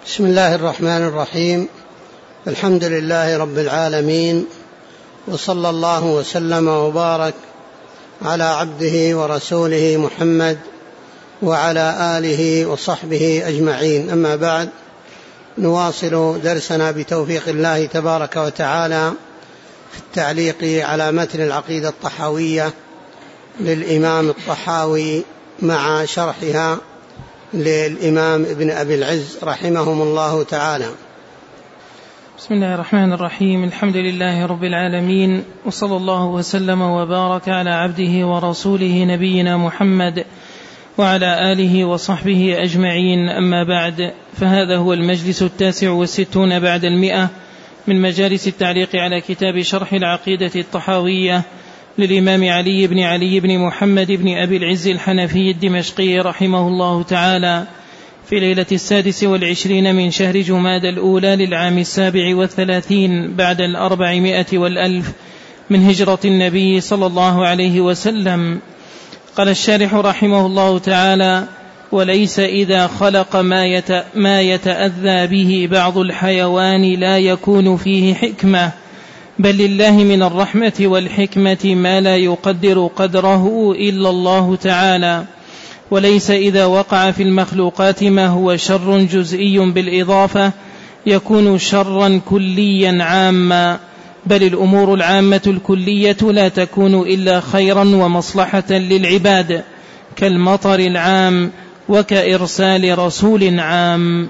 بسم الله الرحمن الرحيم. الحمد لله رب العالمين، وصلى الله وسلم وبارك على عبده ورسوله محمد وعلى آله وصحبه أجمعين. أما بعد، نواصل درسنا بتوفيق الله تبارك وتعالى في التعليق على متن العقيدة الطحاوية للإمام الطحاوي مع شرحها للإمام ابن أبي العز رحمهم الله تعالى. بسم الله الرحمن الرحيم. الحمد لله رب العالمين، وصلى الله وسلم وبارك على عبده ورسوله نبينا محمد وعلى آله وصحبه أجمعين. أما بعد، فهذا هو المجلس 69 بعد 100 من مجالس التعليق على كتاب شرح العقيدة الطحاوية للإمام علي بن محمد بن أبي العز الحنفي الدمشقي رحمه الله تعالى، في ليلة 26 من شهر جماد الأولى للعام 37 بعد 400 والألف من هجرة النبي صلى الله عليه وسلم. قال الشارح رحمه الله تعالى: وليس إذا خلق ما يتأذى به بعض الحيوان لا يكون فيه حكمة، بل لله من الرحمة والحكمة ما لا يقدر قدره إلا الله تعالى. وليس إذا وقع في المخلوقات ما هو شر جزئي بالإضافة يكون شرا كليا عاما، بل الأمور العامة الكلية لا تكون إلا خيرا ومصلحة للعباد، كالمطر العام وكإرسال رسول عام.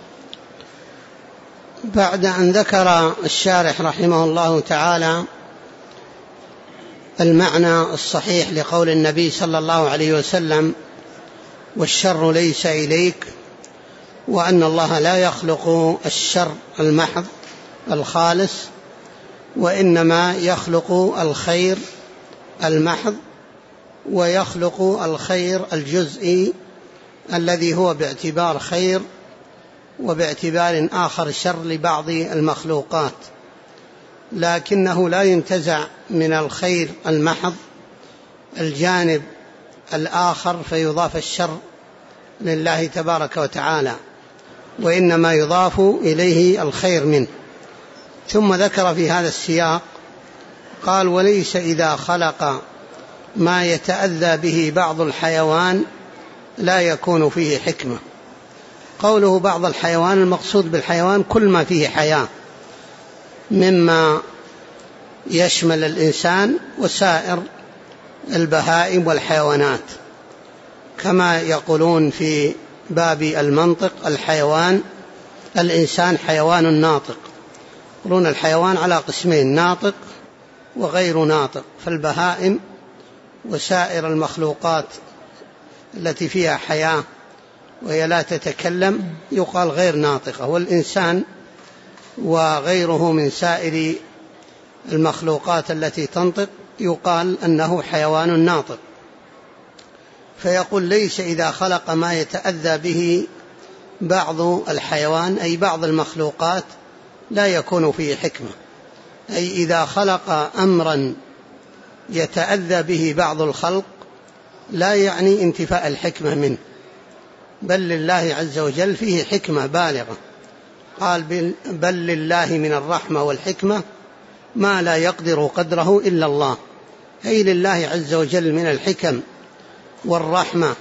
بعد أن ذكر الشارح رحمه الله تعالى المعنى الصحيح لقول النبي صلى الله عليه وسلم: والشر ليس إليك، وأن الله لا يخلق الشر المحض الخالص، وإنما يخلق الخير المحض، ويخلق الخير الجزئي الذي هو باعتبار خير وباعتبار آخر شر لبعض المخلوقات، لكنه لا ينتزع من الخير المحض الجانب الآخر فيضاف الشر لله تبارك وتعالى، وإنما يضاف إليه الخير منه. ثم ذكر في هذا السياق قال: وليس إذا خلق ما يتأذى به بعض الحيوان لا يكون فيه حكمة. قوله بعض الحيوان، المقصود بالحيوان كل ما فيه حياة، مما يشمل الإنسان وسائر البهائم والحيوانات، كما يقولون في باب المنطق: الحيوان الإنسان حيوان ناطق. يقولون الحيوان على قسمين: ناطق وغير ناطق. فالبهائم وسائر المخلوقات التي فيها حياة وهي لا تتكلم يقال غير ناطقة، والإنسان وغيره من سائر المخلوقات التي تنطق يقال أنه حيوان ناطق. فيقول: ليس إذا خلق ما يتأذى به بعض الحيوان، أي بعض المخلوقات، لا يكون فيه حكمة، أي إذا خلق أمرا يتأذى به بعض الخلق لا يعني انتفاء الحكمة منه، بل لله عز وجل فيه حكمة بالغة. قال: بل لله من الرحمة والحكمة ما لا يقدر قدره إلا الله، أي لله عز وجل من الحكم والرحمة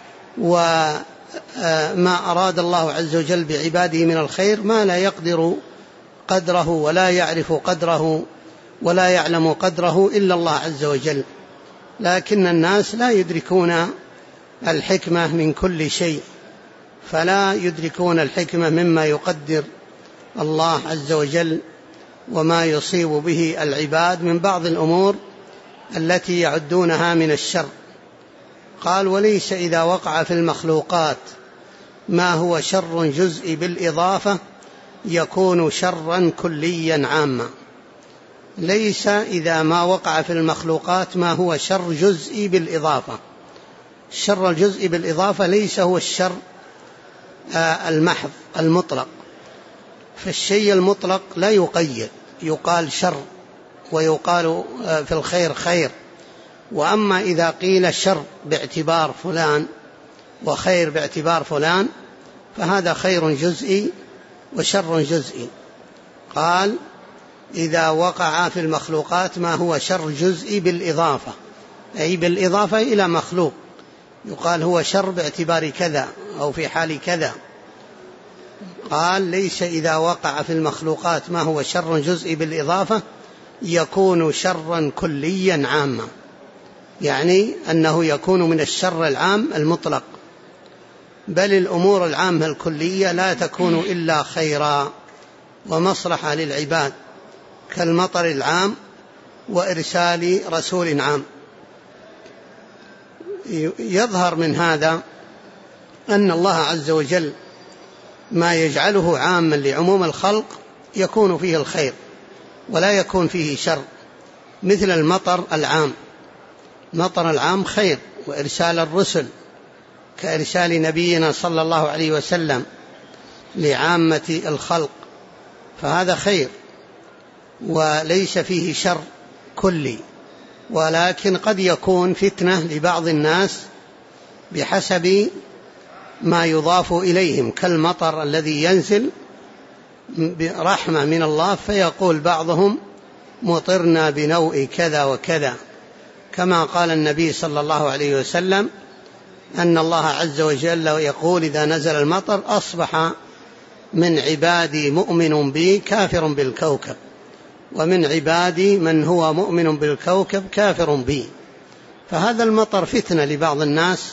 وما أراد الله عز وجل بعباده من الخير ما لا يقدر قدره ولا يعرف قدره ولا يعلم قدره إلا الله عز وجل. لكن الناس لا يدركون الحكمة من كل شيء، فلا يدركون الحكمة مما يقدر الله عز وجل وما يصيب به العباد من بعض الأمور التي يعدونها من الشر. قال: وليس إذا وقع في المخلوقات ما هو شر جزئي بالإضافة يكون شرا كليا عاما. ليس إذا ما وقع في المخلوقات ما هو شر جزئي بالإضافة. الشر الجزئي بالإضافة ليس هو الشر المحض المطلق، فالشيء المطلق لا يقيد، يقال شر ويقال في الخير خير. وأما إذا قيل شر باعتبار فلان وخير باعتبار فلان فهذا خير جزئي وشر جزئي. قال إذا وقع في المخلوقات ما هو شر جزئي بالإضافة، أي بالإضافة إلى مخلوق، يقال هو شر باعتبار كذا أو في حال كذا. قال ليس إذا وقع في المخلوقات ما هو شر جزئي بالإضافة يكون شرا كليا عاما، يعني أنه يكون من الشر العام المطلق، بل الأمور العامة الكلية لا تكون إلا خيرا ومصلحة للعباد، كالمطر العام وإرسال رسول عام. يظهر من هذا أن الله عز وجل ما يجعله عاما لعموم الخلق يكون فيه الخير ولا يكون فيه شر، مثل المطر العام، مطر العام خير، وإرسال الرسل كإرسال نبينا صلى الله عليه وسلم لعامة الخلق، فهذا خير وليس فيه شر كلي، ولكن قد يكون فتنة لبعض الناس بحسب ما يضاف إليهم، كالمطر الذي ينزل برحمة من الله فيقول بعضهم مطرنا بنوء كذا وكذا، كما قال النبي صلى الله عليه وسلم أن الله عز وجل يقول إذا نزل المطر أصبح من عبادي مؤمن بي كافر بالكوكب، ومن عبادي من هو مؤمن بالكوكب كافر بي. فهذا المطر فتنة لبعض الناس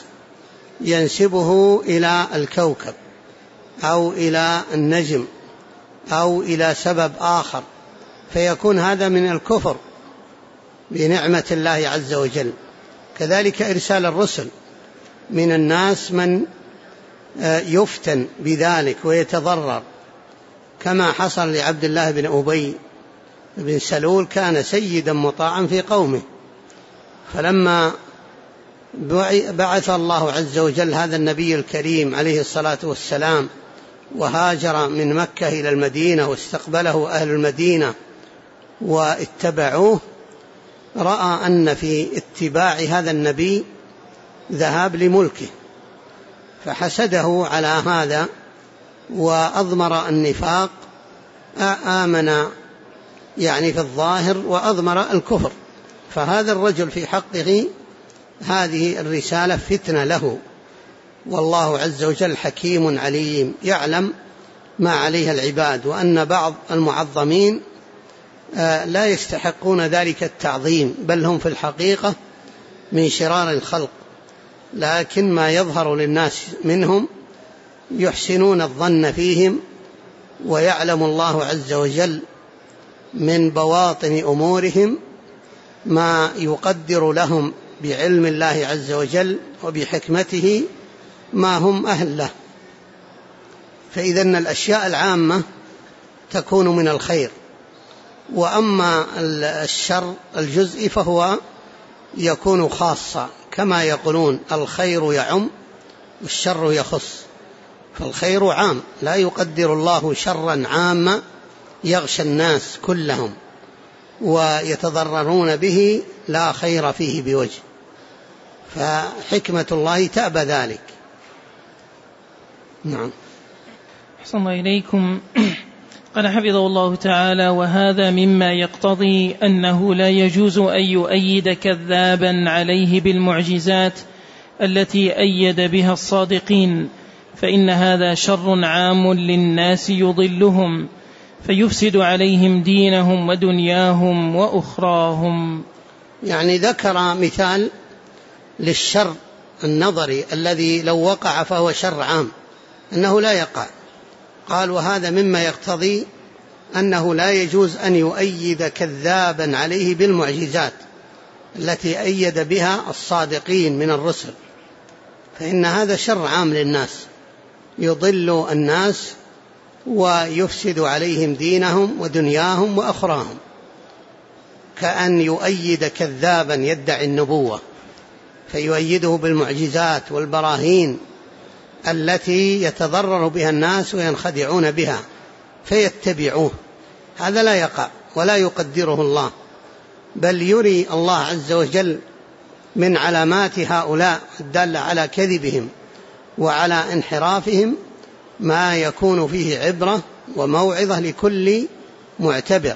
ينسبه إلى الكوكب أو إلى النجم أو إلى سبب آخر، فيكون هذا من الكفر بنعمة الله عز وجل. كذلك إرسال الرسل، من الناس من يفتن بذلك ويتضرر، كما حصل لعبد الله بن أبي بن سلول، كان سيدا مطاعا في قومه، فلما بعث الله عز وجل هذا النبي الكريم عليه الصلاة والسلام وهاجر من مكة إلى المدينة واستقبله أهل المدينة واتبعوه، رأى أن في اتباع هذا النبي ذهاب لملكه، فحسده على هذا وأضمر النفاق، آمن يعني في الظاهر وأضمر الكفر. فهذا الرجل في حقه هذه الرسالة فتنة له، والله عز وجل حكيم عليم يعلم ما عليها العباد، وأن بعض المعظمين لا يستحقون ذلك التعظيم، بل هم في الحقيقة من شرار الخلق، لكن ما يظهر للناس منهم يحسنون الظن فيهم، ويعلم الله عز وجل من بواطن أمورهم ما يقدر لهم بعلم الله عز وجل وبحكمته ما هم أهل له. فإذا الأشياء العامة تكون من الخير، وأما الشر الجزئي فهو يكون خاصا، كما يقولون الخير يعم والشر يخص، فالخير عام لا يقدر الله شرا عاما يغشى الناس كلهم ويتضررون به لا خير فيه بوجه، فحكمة الله تأبى ذلك. نعم. أحسن الله إليكم. قال حفظه الله تعالى: وهذا مما يقتضي أنه لا يجوز أن يؤيد كذابا عليه بالمعجزات التي أيد بها الصادقين، فإن هذا شر عام للناس يضلهم فيفسد عليهم دينهم ودنياهم وأخراهم. يعني ذكر مثال للشر النظري الذي لو وقع فهو شر عام، أنه لا يقع. قال: وهذا مما يقتضي أنه لا يجوز أن يؤيد كذابا عليه بالمعجزات التي أيد بها الصادقين من الرسل، فإن هذا شر عام للناس يضل الناس ويفسد عليهم دينهم ودنياهم وأخراهم، كأن يؤيد كذابا يدعي النبوة فيؤيده بالمعجزات والبراهين التي يتضرر بها الناس وينخدعون بها فيتبعوه. هذا لا يقع ولا يقدره الله، بل يري الله عز وجل من علامات هؤلاء الدالة على كذبهم وعلى انحرافهم ما يكون فيه عبرة وموعظة لكل معتبر.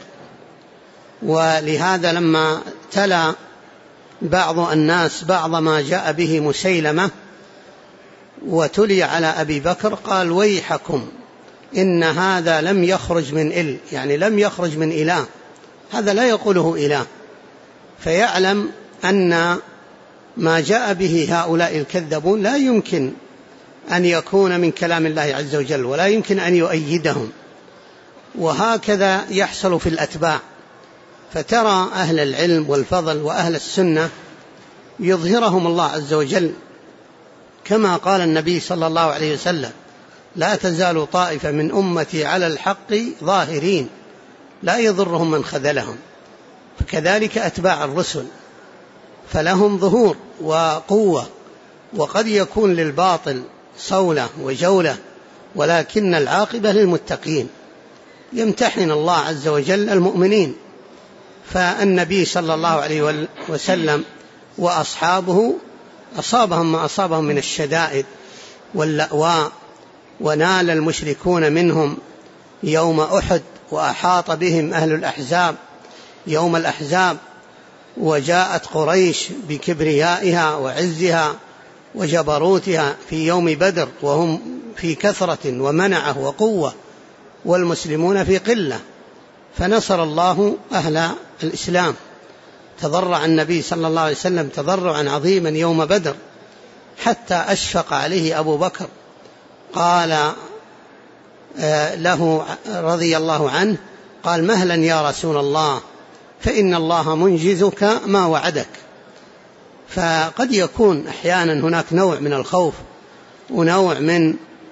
ولهذا لما تلا بعض الناس بعض ما جاء به مسيلمة وتلي على أبي بكر قال: ويحكم، إن هذا لم يخرج من يعني لم يخرج من إله، هذا لا يقوله إله. فيعلم أن ما جاء به هؤلاء الكذبون لا يمكن أن يكون من كلام الله عز وجل، ولا يمكن أن يؤيدهم. وهكذا يحصل في الأتباع. فترى أهل العلم والفضل وأهل السنة يظهرهم الله عز وجل، كما قال النبي صلى الله عليه وسلم: لا تزال طائفة من أمتي على الحق ظاهرين لا يضرهم من خذلهم. فكذلك أتباع الرسل، فلهم ظهور وقوة، وقد يكون للباطل صولة وجولة، ولكن العاقبة للمتقين. يمتحن الله عز وجل المؤمنين. فالنبي صلى الله عليه وسلم وأصحابه أصابهم ما أصابهم من الشدائد واللأواء، ونال المشركون منهم يوم أحد، وأحاط بهم أهل الأحزاب يوم الأحزاب، وجاءت قريش بكبريائها وعزها وجبروتها في يوم بدر وهم في كثرة ومنعة وقوة، والمسلمون في قلة، فنصر الله أهل الإسلام. تضرع النبي صلى الله عليه وسلم تضرعا عظيما يوم بدر، حتى أشفق عليه أبو بكر، قال له رضي الله عنه، قال: مهلا يا رسول الله، فإن الله منجزك ما وعدك. فقد يكون أحيانا هناك نوع من الخوف ونوع من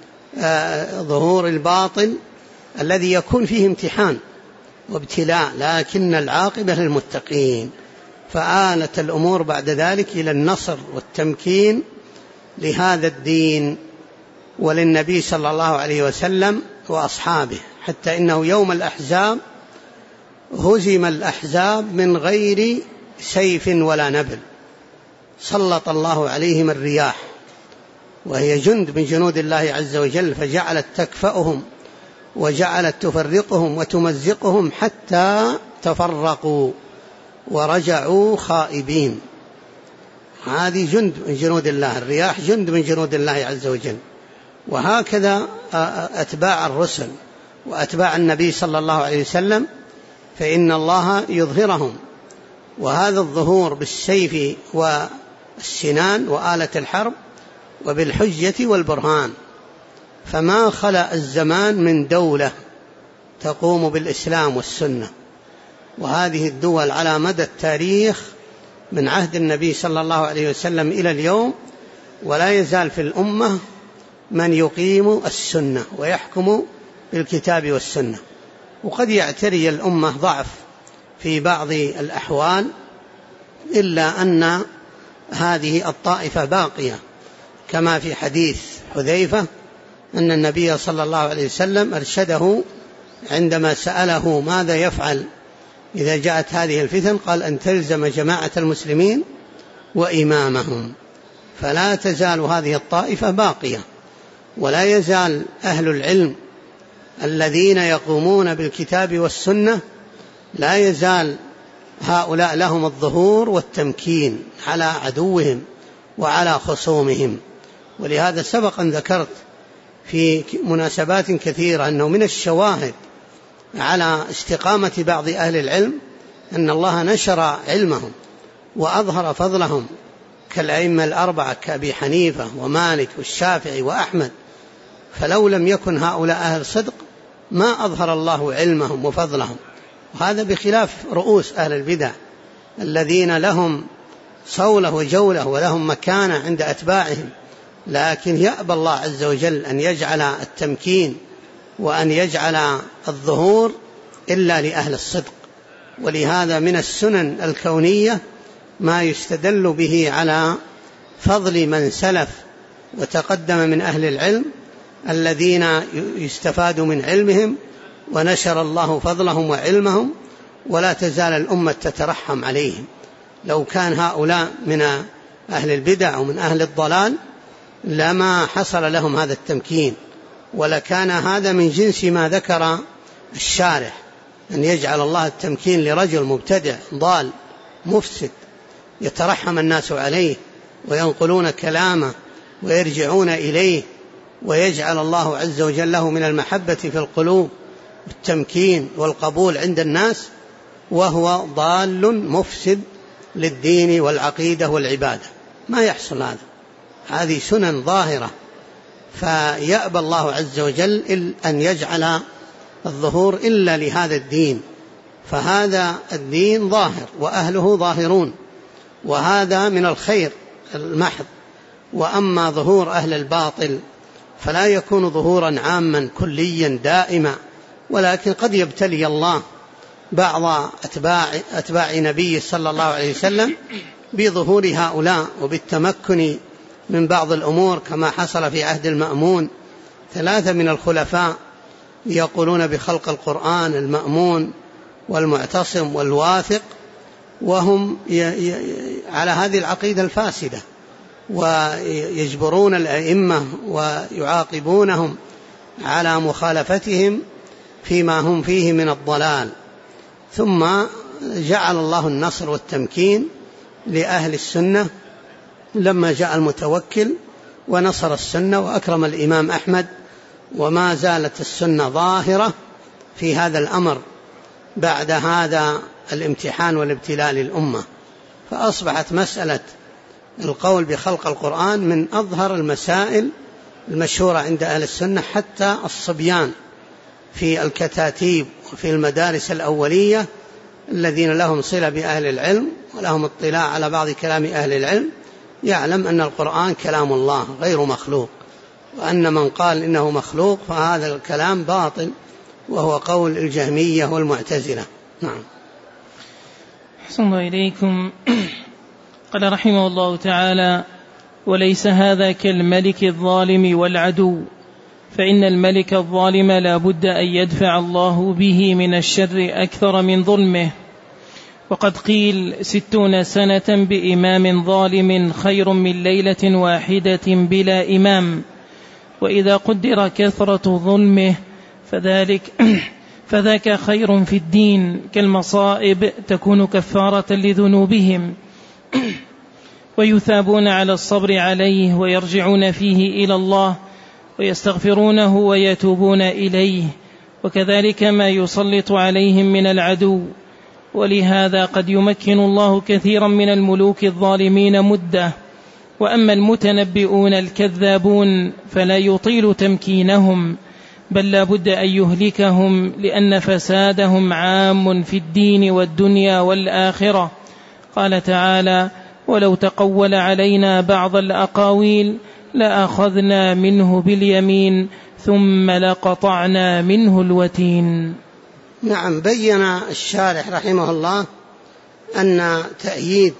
ظهور الباطل الذي يكون فيه امتحان وابتلاء، لكن العاقبة للمتقين. فآلت الأمور بعد ذلك إلى النصر والتمكين لهذا الدين وللنبي صلى الله عليه وسلم وأصحابه، حتى إنه يوم الأحزاب هزم الأحزاب من غير سيف ولا نبل، سلط الله عليهم الرياح، وهي جند من جنود الله عز وجل، فجعلت تكفأهم وجعلت تفرقهم وتمزقهم حتى تفرقوا ورجعوا خائبين. هذه جند من جنود الله، الرياح جند من جنود الله عز وجل. وهكذا أتباع الرسل وأتباع النبي صلى الله عليه وسلم، فإن الله يظهرهم، وهذا الظهور بالسيف والسنان وآلة الحرب وبالحجة والبرهان. فما خلأ الزمان من دولة تقوم بالإسلام والسنة، وهذه الدول على مدى التاريخ من عهد النبي صلى الله عليه وسلم إلى اليوم، ولا يزال في الأمة من يقيم السنة ويحكم بالكتاب والسنة. وقد يعتري الأمة ضعف في بعض الأحوال، إلا أن هذه الطائفة باقية، كما في حديث حذيفة أن النبي صلى الله عليه وسلم أرشده عندما سأله ماذا يفعل إذا جاءت هذه الفتن، قال: أن تلزم جماعة المسلمين وإمامهم. فلا تزال هذه الطائفة باقية، ولا يزال أهل العلم الذين يقومون بالكتاب والسنة، لا يزال هؤلاء لهم الظهور والتمكين على عدوهم وعلى خصومهم. ولهذا سبق أن ذكرت في مناسبات كثيرة أنه من الشواهد على استقامة بعض أهل العلم أن الله نشر علمهم وأظهر فضلهم، كالأئمة الأربعة كأبي حنيفة ومالك والشافعي وأحمد. فلو لم يكن هؤلاء أهل صدق ما أظهر الله علمهم وفضلهم. وهذا بخلاف رؤوس أهل البدع الذين لهم صولة وجولة ولهم مكانة عند أتباعهم، لكن يأبى الله عز وجل أن يجعل التمكين وأن يجعل الظهور إلا لأهل الصدق. ولهذا من السنن الكونية ما يستدل به على فضل من سلف وتقدم من أهل العلم الذين يستفاد من علمهم، ونشر الله فضلهم وعلمهم، ولا تزال الأمة تترحم عليهم. لو كان هؤلاء من أهل البدع ومن أهل الضلال لما حصل لهم هذا التمكين ولكان هذا من جنس ما ذكر الشارح، أن يجعل الله التمكين لرجل مبتدع ضال مفسد يترحم الناس عليه وينقلون كلامه ويرجعون إليه، ويجعل الله عز وجل له من المحبة في القلوب والتمكين والقبول عند الناس، وهو ضال مفسد للدين والعقيدة والعبادة. ما يحصل هذا، هذه سنن ظاهرة، فيأبى الله عز وجل أن يجعل الظهور إلا لهذا الدين، فهذا الدين ظاهر وأهله ظاهرون، وهذا من الخير المحض. وأما ظهور أهل الباطل فلا يكون ظهورا عاما كليا دائما، ولكن قد يبتلي الله بعض أتباع نبي صلى الله عليه وسلم بظهور هؤلاء وبالتمكن من بعض الأمور، كما حصل في عهد المأمون. 3 من الخلفاء يقولون بخلق القرآن، المأمون والمعتصم والواثق، وهم على هذه العقيدة الفاسدة، ويجبرون الأئمة ويعاقبونهم على مخالفتهم فيما هم فيه من الضلال. ثم جعل الله النصر والتمكين لأهل السنة لما جاء المتوكل ونصر السنة وأكرم الإمام أحمد، وما زالت السنة ظاهرة في هذا الأمر بعد هذا الامتحان والابتلاء للأمة. فأصبحت مسألة القول بخلق القرآن من أظهر المسائل المشهورة عند أهل السنة، حتى الصبيان في الكتاتيب وفي المدارس الأولية الذين لهم صلة بأهل العلم ولهم اطلاع على بعض كلام أهل العلم يعلم أن القرآن كلام الله غير مخلوق، وأن من قال إنه مخلوق فهذا الكلام باطل، وهو قول الجهمية والمعتزلة. نعم. أحسن الله إليكم. قال رحمه الله تعالى: وليس هذا كالملك الظالم والعدو، فإن الملك الظالم لا بد أن يدفع الله به من الشر أكثر من ظلمه. وقد قيل 60 سنة بإمام ظالم خير من ليلة واحدة بلا إمام. وإذا قدر كثرة ظلمه فذاك خير في الدين، كالمصائب تكون كفارة لذنوبهم ويثابون على الصبر عليه، ويرجعون فيه إلى الله ويستغفرونه ويتوبون إليه، وكذلك ما يسلط عليهم من العدو. ولهذا قد يمكن الله كثيرا من الملوك الظالمين مدة، وأما المتنبئون الكذابون فلا يطيل تمكينهم، بل لا بد أن يهلكهم، لأن فسادهم عام في الدين والدنيا والآخرة. قال تعالى: ولو تقول علينا بعض الأقاويل لأخذنا منه باليمين ثم لقطعنا منه الوتين. نعم. بين الشارح رحمه الله أن تأييد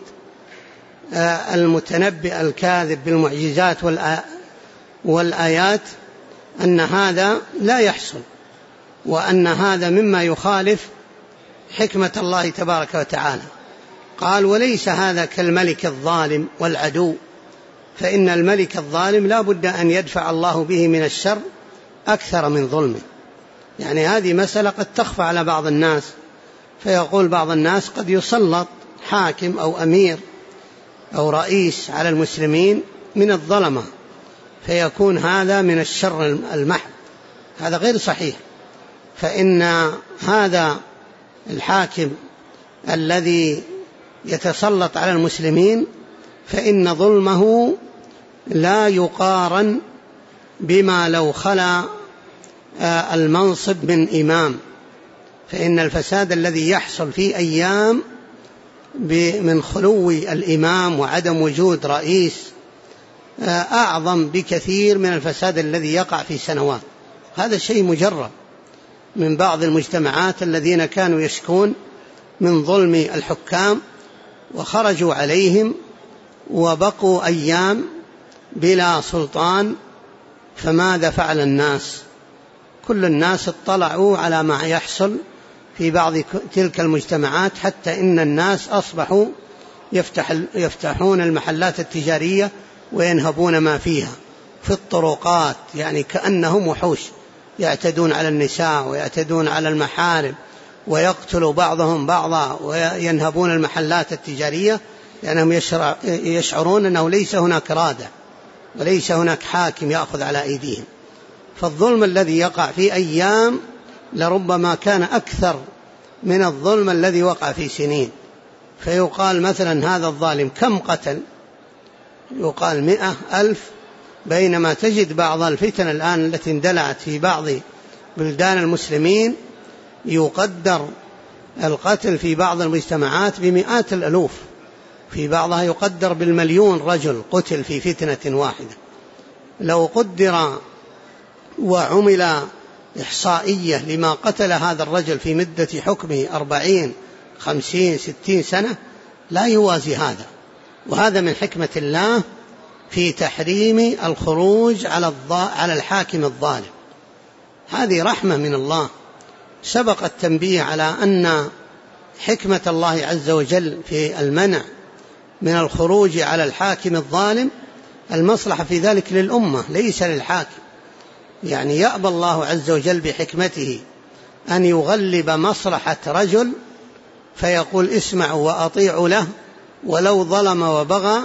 المتنبئ الكاذب بالمعجزات والآيات أن هذا لا يحصل، وأن هذا مما يخالف حكمة الله تبارك وتعالى. قال: وليس هذا كالملك الظالم والعدو، فإن الملك الظالم لا بد أن يدفع الله به من الشر أكثر من ظلمه. يعني هذه مسألة قد تخفى على بعض الناس، فيقول بعض الناس قد يسلط حاكم أو أمير أو رئيس على المسلمين من الظلمة، فيكون هذا من الشر المحض. هذا غير صحيح، فإن هذا الحاكم الذي يتسلط على المسلمين فإن ظلمه لا يقارن بما لو خلا المنصب من إمام، فإن الفساد الذي يحصل في أيام من خلو الإمام وعدم وجود رئيس أعظم بكثير من الفساد الذي يقع في سنوات. هذا شيء مجرب من بعض المجتمعات الذين كانوا يشكون من ظلم الحكام وخرجوا عليهم وبقوا أيام بلا سلطان، فماذا فعل الناس؟ كل الناس اطلعوا على ما يحصل في بعض تلك المجتمعات، حتى إن الناس أصبحوا يفتحون المحلات التجارية وينهبون ما فيها، في الطرقات، يعني كأنهم وحوش يعتدون على النساء ويعتدون على المحارم ويقتل بعضهم بعضا وينهبون المحلات التجارية، لأنهم يشعرون أنه ليس هناك رادع وليس هناك حاكم يأخذ على أيديهم. فالظلم الذي يقع في أيام لربما كان أكثر من الظلم الذي وقع في سنين. فيقال مثلا هذا الظالم كم قتل؟ يقال 100,000، بينما تجد بعض الفتن الآن التي اندلعت في بعض بلدان المسلمين يقدر القتل في بعض المجتمعات بمئات الألوف، في بعضها يقدر بالمليون رجل قتل في فتنة واحدة. لو قدر وعمل إحصائية لما قتل هذا الرجل في مدة حكمه 40 50 60 سنة لا يوازي هذا. وهذا من حكمة الله في تحريم الخروج على الحاكم الظالم. هذه رحمة من الله. سبق التنبيه على أن حكمة الله عز وجل في المنع من الخروج على الحاكم الظالم، المصلحة في ذلك للأمة ليس للحاكم. يعني يأبى الله عز وجل بحكمته أن يغلب مصلحة رجل فيقول اسمعوا وأطيعوا له ولو ظلم وبغى،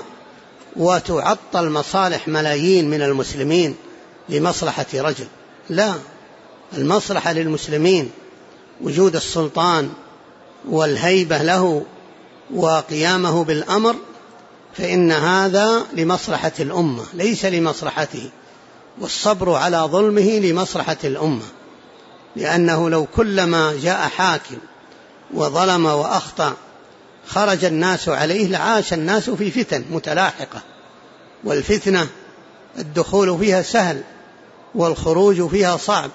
وتعطل مصالح ملايين من المسلمين لمصلحة رجل. لا، المصلحة للمسلمين وجود السلطان والهيبة له وقيامه بالأمر، فإن هذا لمصلحة الأمة ليس لمصلحته، والصبر على ظلمه لمصلحة الأمة. لأنه لو كلما جاء حاكم وظلم وأخطأ خرج الناس عليه لعاش الناس في فتن متلاحقة، والفتنة الدخول فيها سهل والخروج فيها صعب.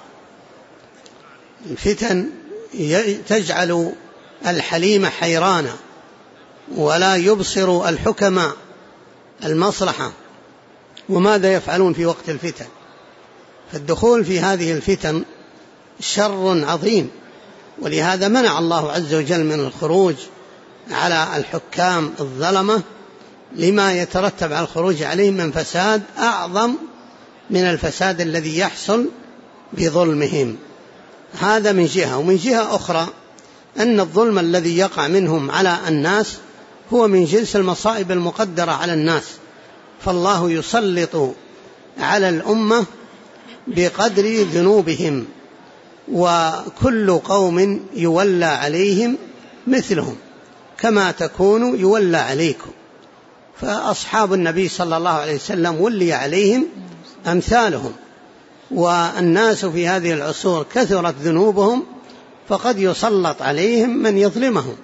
الفتن تجعل الحليم حيرانا ولا يبصر الحكماء المصلحة وماذا يفعلون في وقت الفتن. فالدخول في هذه الفتن شر عظيم، ولهذا منع الله عز وجل من الخروج على الحكام الظلمة لما يترتب على الخروج عليهم من فساد أعظم من الفساد الذي يحصل بظلمهم. هذا من جهة. ومن جهة أخرى أن الظلم الذي يقع منهم على الناس هو من جنس المصائب المقدرة على الناس، فالله يسلط على الأمة بقدر ذنوبهم، وكل قوم يولى عليهم مثلهم كما تكون يولى عليكم. فأصحاب النبي صلى الله عليه وسلم ولي عليهم أمثالهم، والناس في هذه العصور كثرت ذنوبهم فقد يسلط عليهم من يظلمهم.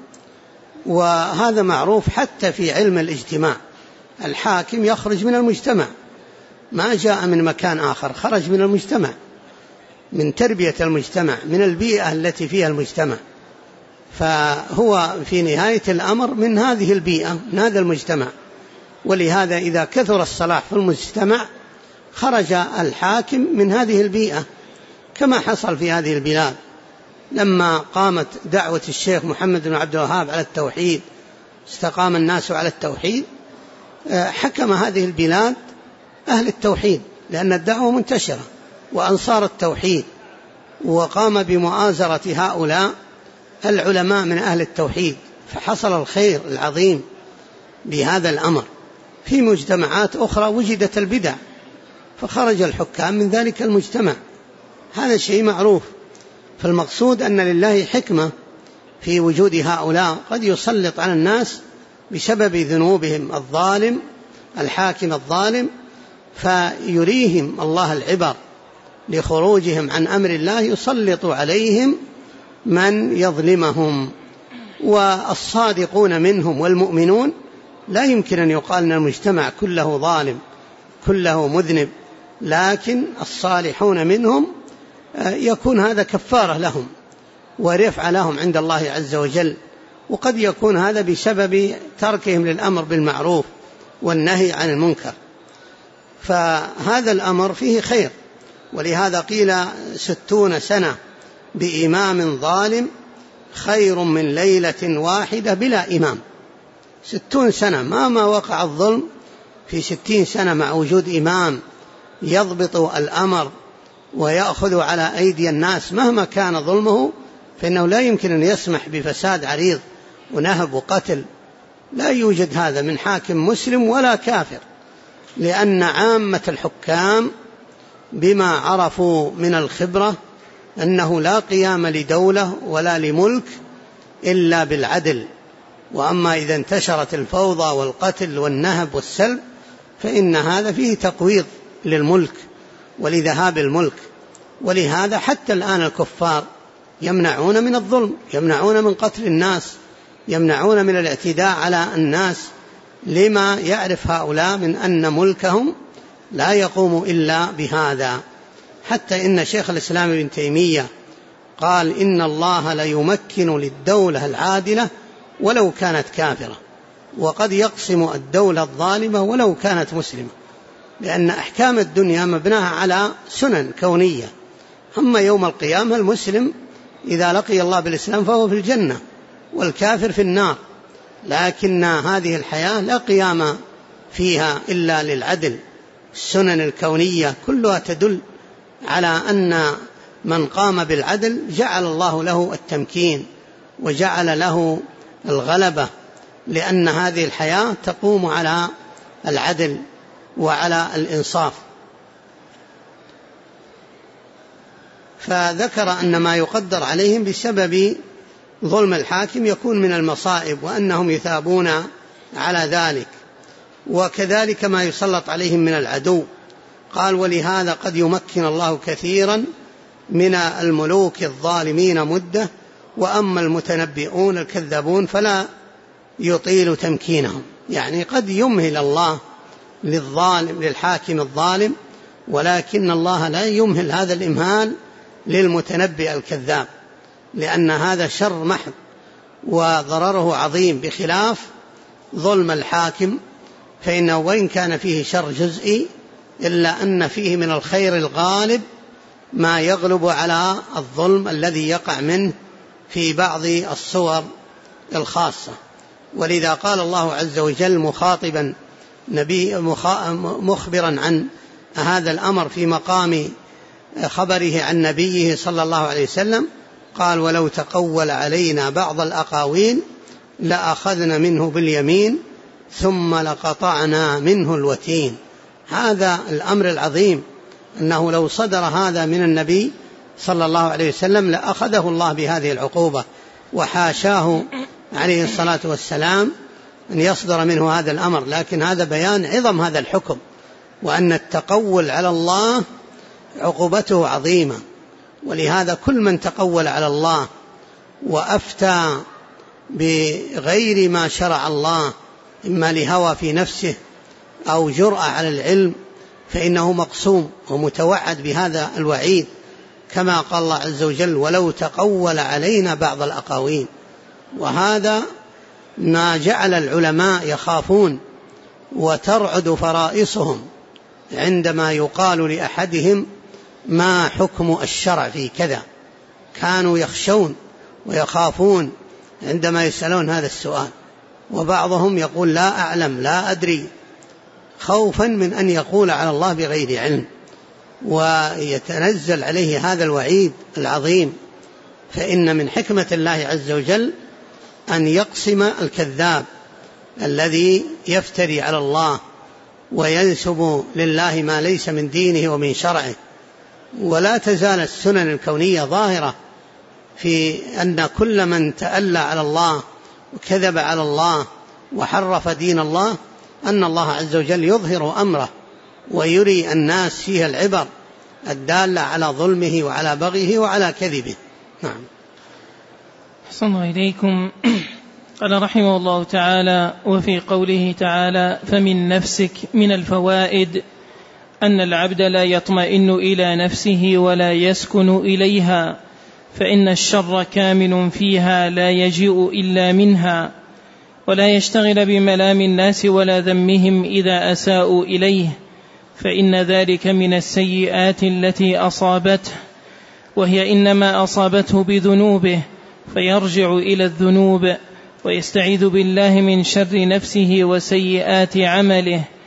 وهذا معروف حتى في علم الاجتماع، الحاكم يخرج من المجتمع، ما جاء من مكان آخر، خرج من المجتمع، من تربية المجتمع، من البيئة التي فيها المجتمع، فهو في نهاية الأمر من هذه البيئة، من هذا المجتمع. ولهذا إذا كثر الصلاح في المجتمع خرج الحاكم من هذه البيئة، كما حصل في هذه البلاد لما قامت دعوة الشيخ محمد بن عبد الوهاب على التوحيد، استقام الناس على التوحيد، حكم هذه البلاد أهل التوحيد، لأن الدعوة منتشرة وأنصار التوحيد، وقام بمؤازرة هؤلاء العلماء من أهل التوحيد، فحصل الخير العظيم بهذا الأمر. في مجتمعات أخرى وجدت البدع فخرج الحكام من ذلك المجتمع، هذا شيء معروف. فالمقصود أن لله حكمة في وجود هؤلاء، قد يسلط على الناس بسبب ذنوبهم الظالم الحاكم الظالم، فيريهم الله العبر لخروجهم عن أمر الله، يسلط عليهم من يظلمهم. والصادقون منهم والمؤمنون لا يمكن أن يقال أن المجتمع كله ظالم كله مذنب، لكن الصالحون منهم يكون هذا كفارة لهم ورفع لهم عند الله عز وجل، وقد يكون هذا بسبب تركهم للأمر بالمعروف والنهي عن المنكر، فهذا الأمر فيه خير. ولهذا قيل 60 سنة بإمام ظالم خير من ليلة واحدة بلا إمام. 60 سنة ما وقع الظلم في 60 سنة مع وجود إمام يضبط الأمر ويأخذ على أيدي الناس مهما كان ظلمه، فإنه لا يمكن أن يسمح بفساد عريض ونهب وقتل. لا يوجد هذا من حاكم مسلم ولا كافر، لأن عامة الحكام بما عرفوا من الخبرة أنه لا قيام لدولة ولا لملك إلا بالعدل. وأما إذا انتشرت الفوضى والقتل والنهب والسلب فإن هذا فيه تقويض للملك ولذهاب الملك. ولهذا حتى الآن الكفار يمنعون من الظلم، يمنعون من قتل الناس، يمنعون من الاعتداء على الناس، لما يعرف هؤلاء من أن ملكهم لا يقوم إلا بهذا. حتى إن شيخ الإسلام ابن تيمية قال إن الله لا يمكن للدولة العادلة ولو كانت كافرة، وقد يقسم الدولة الظالمة ولو كانت مسلمة، لأن أحكام الدنيا مبناها على سنن كونية. أما يوم القيامة المسلم إذا لقي الله بالإسلام فهو في الجنة والكافر في النار، لكن هذه الحياة لا قيام فيها إلا للعدل. السنن الكونية كلها تدل على أن من قام بالعدل جعل الله له التمكين وجعل له الغلبة، لأن هذه الحياة تقوم على العدل وعلى الإنصاف. فذكر أن ما يقدر عليهم بسبب ظلم الحاكم يكون من المصائب، وأنهم يثابون على ذلك، وكذلك ما يسلط عليهم من العدو. قال ولهذا قد يمكن الله كثيرا من الملوك الظالمين مدة، وأما المتنبئون الكذابون فلا يطيل تمكينهم. يعني قد يمهل الله للحاكم الظالم، ولكن الله لا يمهل هذا الإمهال للمتنبئ الكذاب، لأن هذا شر محض وضرره عظيم، بخلاف ظلم الحاكم فإنه وإن كان فيه شر جزئي إلا أن فيه من الخير الغالب ما يغلب على الظلم الذي يقع منه في بعض الصور الخاصة. ولذا قال الله عز وجل مخاطبا مخبرا عن هذا الأمر في مقام خبره عن نبيه صلى الله عليه وسلم، قال ولو تقول علينا بعض الأقاويل لأخذنا منه باليمين ثم لقطعنا منه الوتين. هذا الأمر العظيم، أنه لو صدر هذا من النبي صلى الله عليه وسلم لأخذه الله بهذه العقوبة، وحاشاه عليه الصلاة والسلام أن يصدر منه هذا الأمر. لكن هذا بيان عظم هذا الحكم، وأن التقول على الله عقوبته عظيمة. ولهذا كل من تقول على الله وأفتى بغير ما شرع الله، إما لهوى في نفسه أو جرأة على العلم، فإنه مقسوم ومتوعد بهذا الوعيد، كما قال الله عز وجل ولو تقول علينا بعض الأقاويل. وهذا ما جعل العلماء يخافون وترعد فرائصهم عندما يقال لأحدهم ما حكم الشرع في كذا، كانوا يخشون ويخافون عندما يسألون هذا السؤال. وبعضهم يقول لا أعلم لا أدري، خوفا من أن يقول على الله بغير علم، ويتنزل عليه هذا الوعيد العظيم. فإن من حكمة الله عز وجل أن يقسم الكذاب الذي يفتري على الله وينسب لله ما ليس من دينه ومن شرعه. ولا تزال السنن الكونية ظاهرة في أن كل من تألى على الله وكذب على الله وحرف دين الله أن الله عز وجل يظهر أمره ويري الناس فيها العبر الدالة على ظلمه وعلى بغيه وعلى كذبه. نعم. أحسن الله إليكم. قال رحمه الله تعالى: وفي قوله تعالى: فمن نفسك من الفوائد أن العبد لا يطمئن إلى نفسه ولا يسكن إليها، فإن الشر كامن فيها لا يجيء إلا منها، ولا يشتغل بملام الناس ولا ذمهم إذا أساءوا إليه، فإن ذلك من السيئات التي أصابته، وهي إنما أصابته بذنوبه، فيرجع إلى الذنوب ويستعيذ بالله من شر نفسه وسيئات عمله،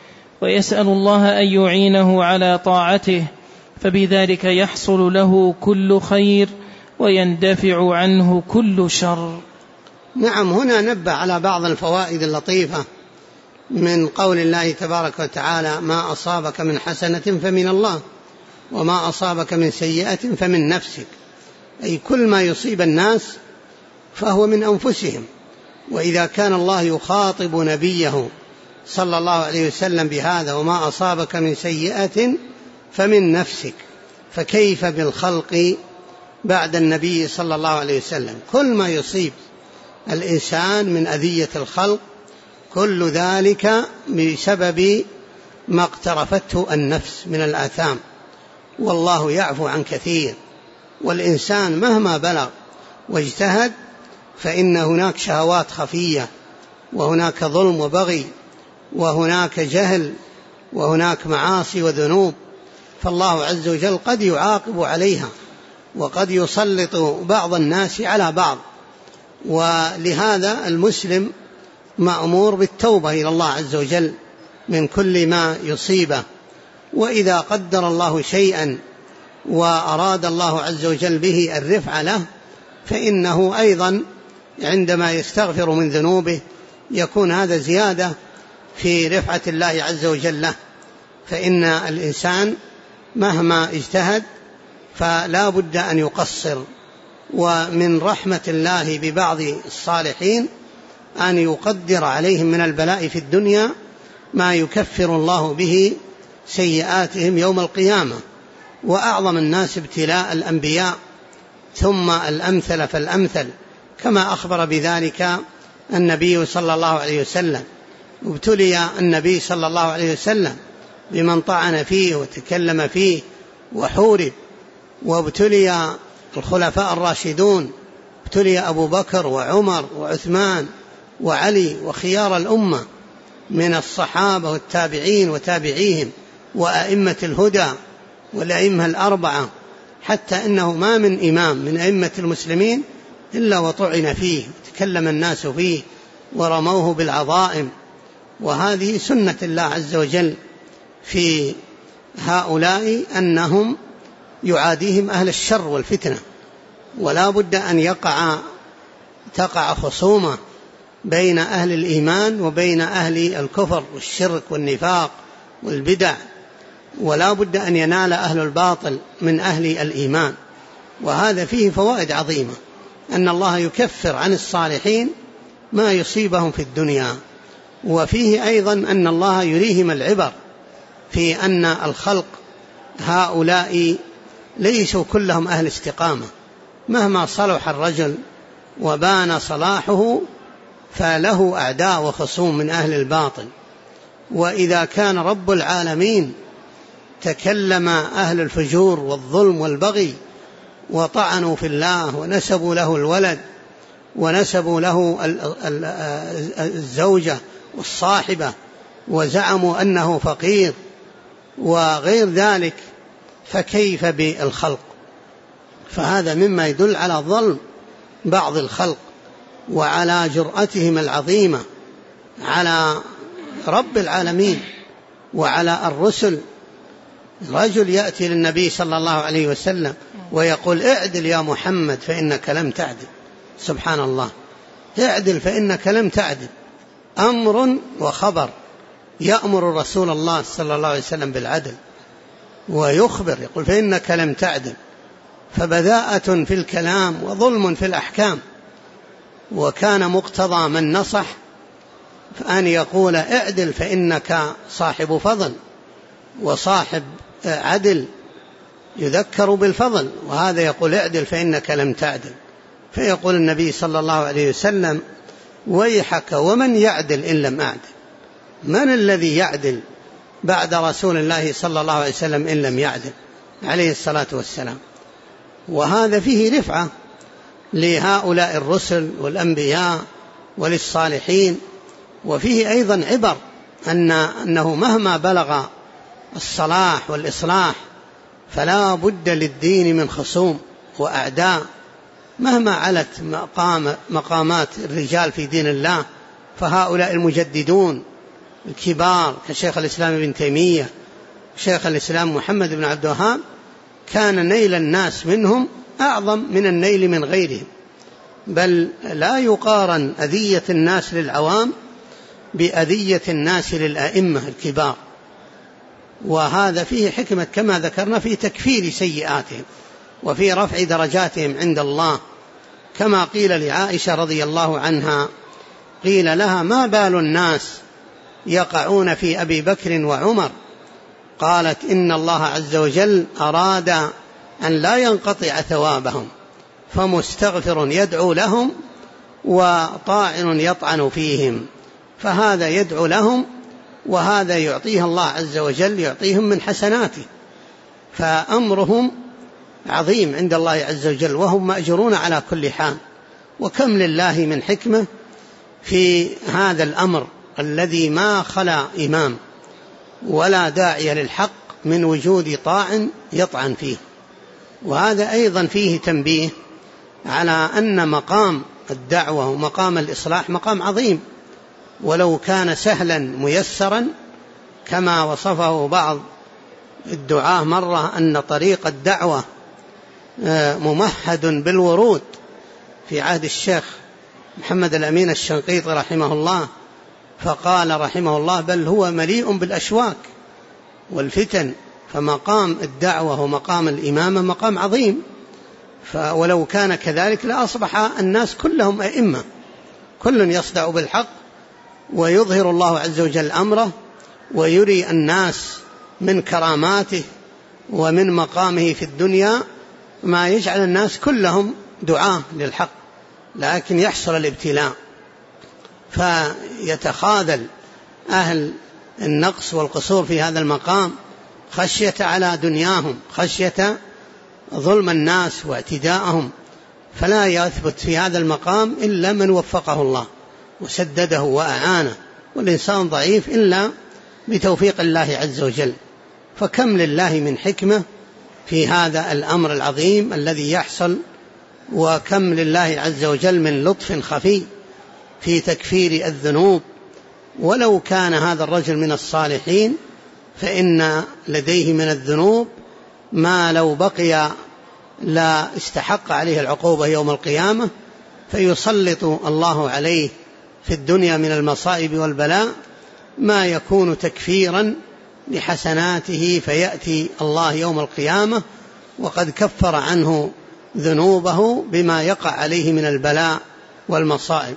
ويسأل الله أن يعينه على طاعته، فبذلك يحصل له كل خير ويندفع عنه كل شر. نعم، هنا نبه على بعض الفوائد اللطيفة من قول الله تبارك وتعالى: ما أصابك من حسنة فمن الله وما أصابك من سيئة فمن نفسك، أي كل ما يصيب الناس فهو من أنفسهم. وإذا كان الله يخاطب نبيه صلى الله عليه وسلم بهذا: وما أصابك من سيئة فمن نفسك، فكيف بالخلق بعد النبي صلى الله عليه وسلم؟ كل ما يصيب الإنسان من أذية الخلق كل ذلك بسبب ما اقترفته النفس من الآثام، والله يعفو عن كثير. والإنسان مهما بلغ واجتهد فإن هناك شهوات خفية، وهناك ظلم وبغي، وهناك جهل، وهناك معاصي وذنوب، فالله عز وجل قد يعاقب عليها، وقد يسلط بعض الناس على بعض. ولهذا المسلم مأمور بالتوبة إلى الله عز وجل من كل ما يصيبه. وإذا قدر الله شيئا وأراد الله عز وجل به الرفع له، فإنه أيضا عندما يستغفر من ذنوبه يكون هذا زيادة في رفعة الله عز وجل له. فإن الإنسان مهما اجتهد فلا بد أن يقصر. ومن رحمة الله ببعض الصالحين أن يقدر عليهم من البلاء في الدنيا ما يكفر الله به سيئاتهم يوم القيامة. وأعظم الناس ابتلاء الأنبياء، ثم الأمثل فالأمثل، كما أخبر بذلك النبي صلى الله عليه وسلم. ابتلي النبي صلى الله عليه وسلم بمن طعن فيه وتكلم فيه وحورب، وابتلي الخلفاء الراشدون، ابتلي أبو بكر وعمر وعثمان وعلي وخيار الأمة من الصحابة والتابعين وتابعيهم وأئمة الهدى والأئمة الأربعة، حتى إنه ما من إمام من أئمة المسلمين إلا وطعن فيه وتكلم الناس فيه ورموه بالعظائم. وهذه سنة الله عز وجل في هؤلاء، أنهم يعاديهم أهل الشر والفتنة، ولا بد أن تقع خصومة بين أهل الإيمان وبين أهل الكفر والشرك والنفاق والبدع، ولا بد أن ينال أهل الباطل من أهل الإيمان. وهذا فيه فوائد عظيمة، أن الله يكفر عن الصالحين ما يصيبهم في الدنيا، وفيه أيضا أن الله يريهم العبر في أن الخلق هؤلاء ليسوا كلهم أهل استقامة، مهما صلح الرجل وبان صلاحه فله أعداء وخصوم من أهل الباطل. وإذا كان رب العالمين تكلم أهل الفجور والظلم والبغي وطعنوا في الله ونسبوا له الولد ونسبوا له الزوجة والصاحبة وزعموا أنه فقير وغير ذلك، فكيف بالخلق؟ فهذا مما يدل على ظلم بعض الخلق وعلى جرأتهم العظيمة على رب العالمين وعلى الرسل. رجل يأتي للنبي صلى الله عليه وسلم ويقول: اعدل يا محمد فإنك لم تعدل. سبحان الله، اعدل فإنك لم تعدل، أمر وخبر. يأمر رسول الله صلى الله عليه وسلم بالعدل ويخبر يقول: فإنك لم تعدل. فبذاءة في الكلام وظلم في الأحكام. وكان مقتضى من نصح فأن يقول: اعدل فإنك صاحب فضل وصاحب عدل، يذكر بالفضل، وهذا يقول: اعدل فإنك لم تعدل. فيقول النبي صلى الله عليه وسلم: ويحك ومن يعدل إن لم أعدل؟ من الذي يعدل بعد رسول الله صلى الله عليه وسلم إن لم يعدل عليه الصلاة والسلام؟ وهذا فيه رفعة لهؤلاء الرسل والأنبياء وللصالحين. وفيه أيضا عبر أنه مهما بلغ الصلاح والإصلاح فلا بد للدين من خصوم وأعداء، مهما علت مقامات الرجال في دين الله، فهؤلاء المجددون الكبار كشيخ الإسلام ابن تيمية شيخ الإسلام محمد بن عبد الوهاب كان نيل الناس منهم أعظم من النيل من غيرهم، بل لا يقارن أذية الناس للعوام بأذية الناس للأئمة الكبار. وهذا فيه حكمة كما ذكرنا في تكفير سيئاتهم وفي رفع درجاتهم عند الله، كما قيل لعائشة رضي الله عنها، قيل لها: ما بال الناس يقعون في أبي بكر وعمر؟ قالت: إن الله عز وجل أراد أن لا ينقطع ثوابهم، فمستغفر يدعو لهم وطاعن يطعن فيهم، فهذا يدعو لهم وهذا يعطيه الله عز وجل، يعطيهم من حسناته، فأمرهم عظيم عند الله عز وجل وهم مأجرون على كل حال. وكم لله من حكمة في هذا الأمر الذي ما خلا إمام ولا داعي للحق من وجود طاعن يطعن فيه. وهذا أيضا فيه تنبيه على أن مقام الدعوة ومقام الإصلاح مقام عظيم، ولو كان سهلا ميسرا كما وصفه بعض الدعاة مرة أن طريق الدعوة ممهد بالورود في عهد الشيخ محمد الأمين الشنقيطي رحمه الله، فقال رحمه الله: بل هو مليء بالأشواك والفتن، فمقام الدعوة ومقام الإمامة مقام عظيم، ولو كان كذلك لأصبح الناس كلهم أئمة، كل يصدع بالحق ويظهر الله عز وجل أمره ويري الناس من كراماته ومن مقامه في الدنيا ما يجعل الناس كلهم دعاة للحق، لكن يحصل الابتلاء فيتخاذل أهل النقص والقصور في هذا المقام خشية على دنياهم، خشية ظلم الناس واعتداءهم، فلا يثبت في هذا المقام إلا من وفقه الله وسدده وأعانه، والإنسان ضعيف إلا بتوفيق الله عز وجل. فكم لله من حكمة في هذا الأمر العظيم الذي يحصل، وكم لله عز وجل من لطف خفي في تكفير الذنوب. ولو كان هذا الرجل من الصالحين فإن لديه من الذنوب ما لو بقي لا استحق عليه العقوبة يوم القيامة، فيسلط الله عليه في الدنيا من المصائب والبلاء ما يكون تكفيرا لحسناته، فيأتي الله يوم القيامة وقد كفر عنه ذنوبه بما يقع عليه من البلاء والمصائب.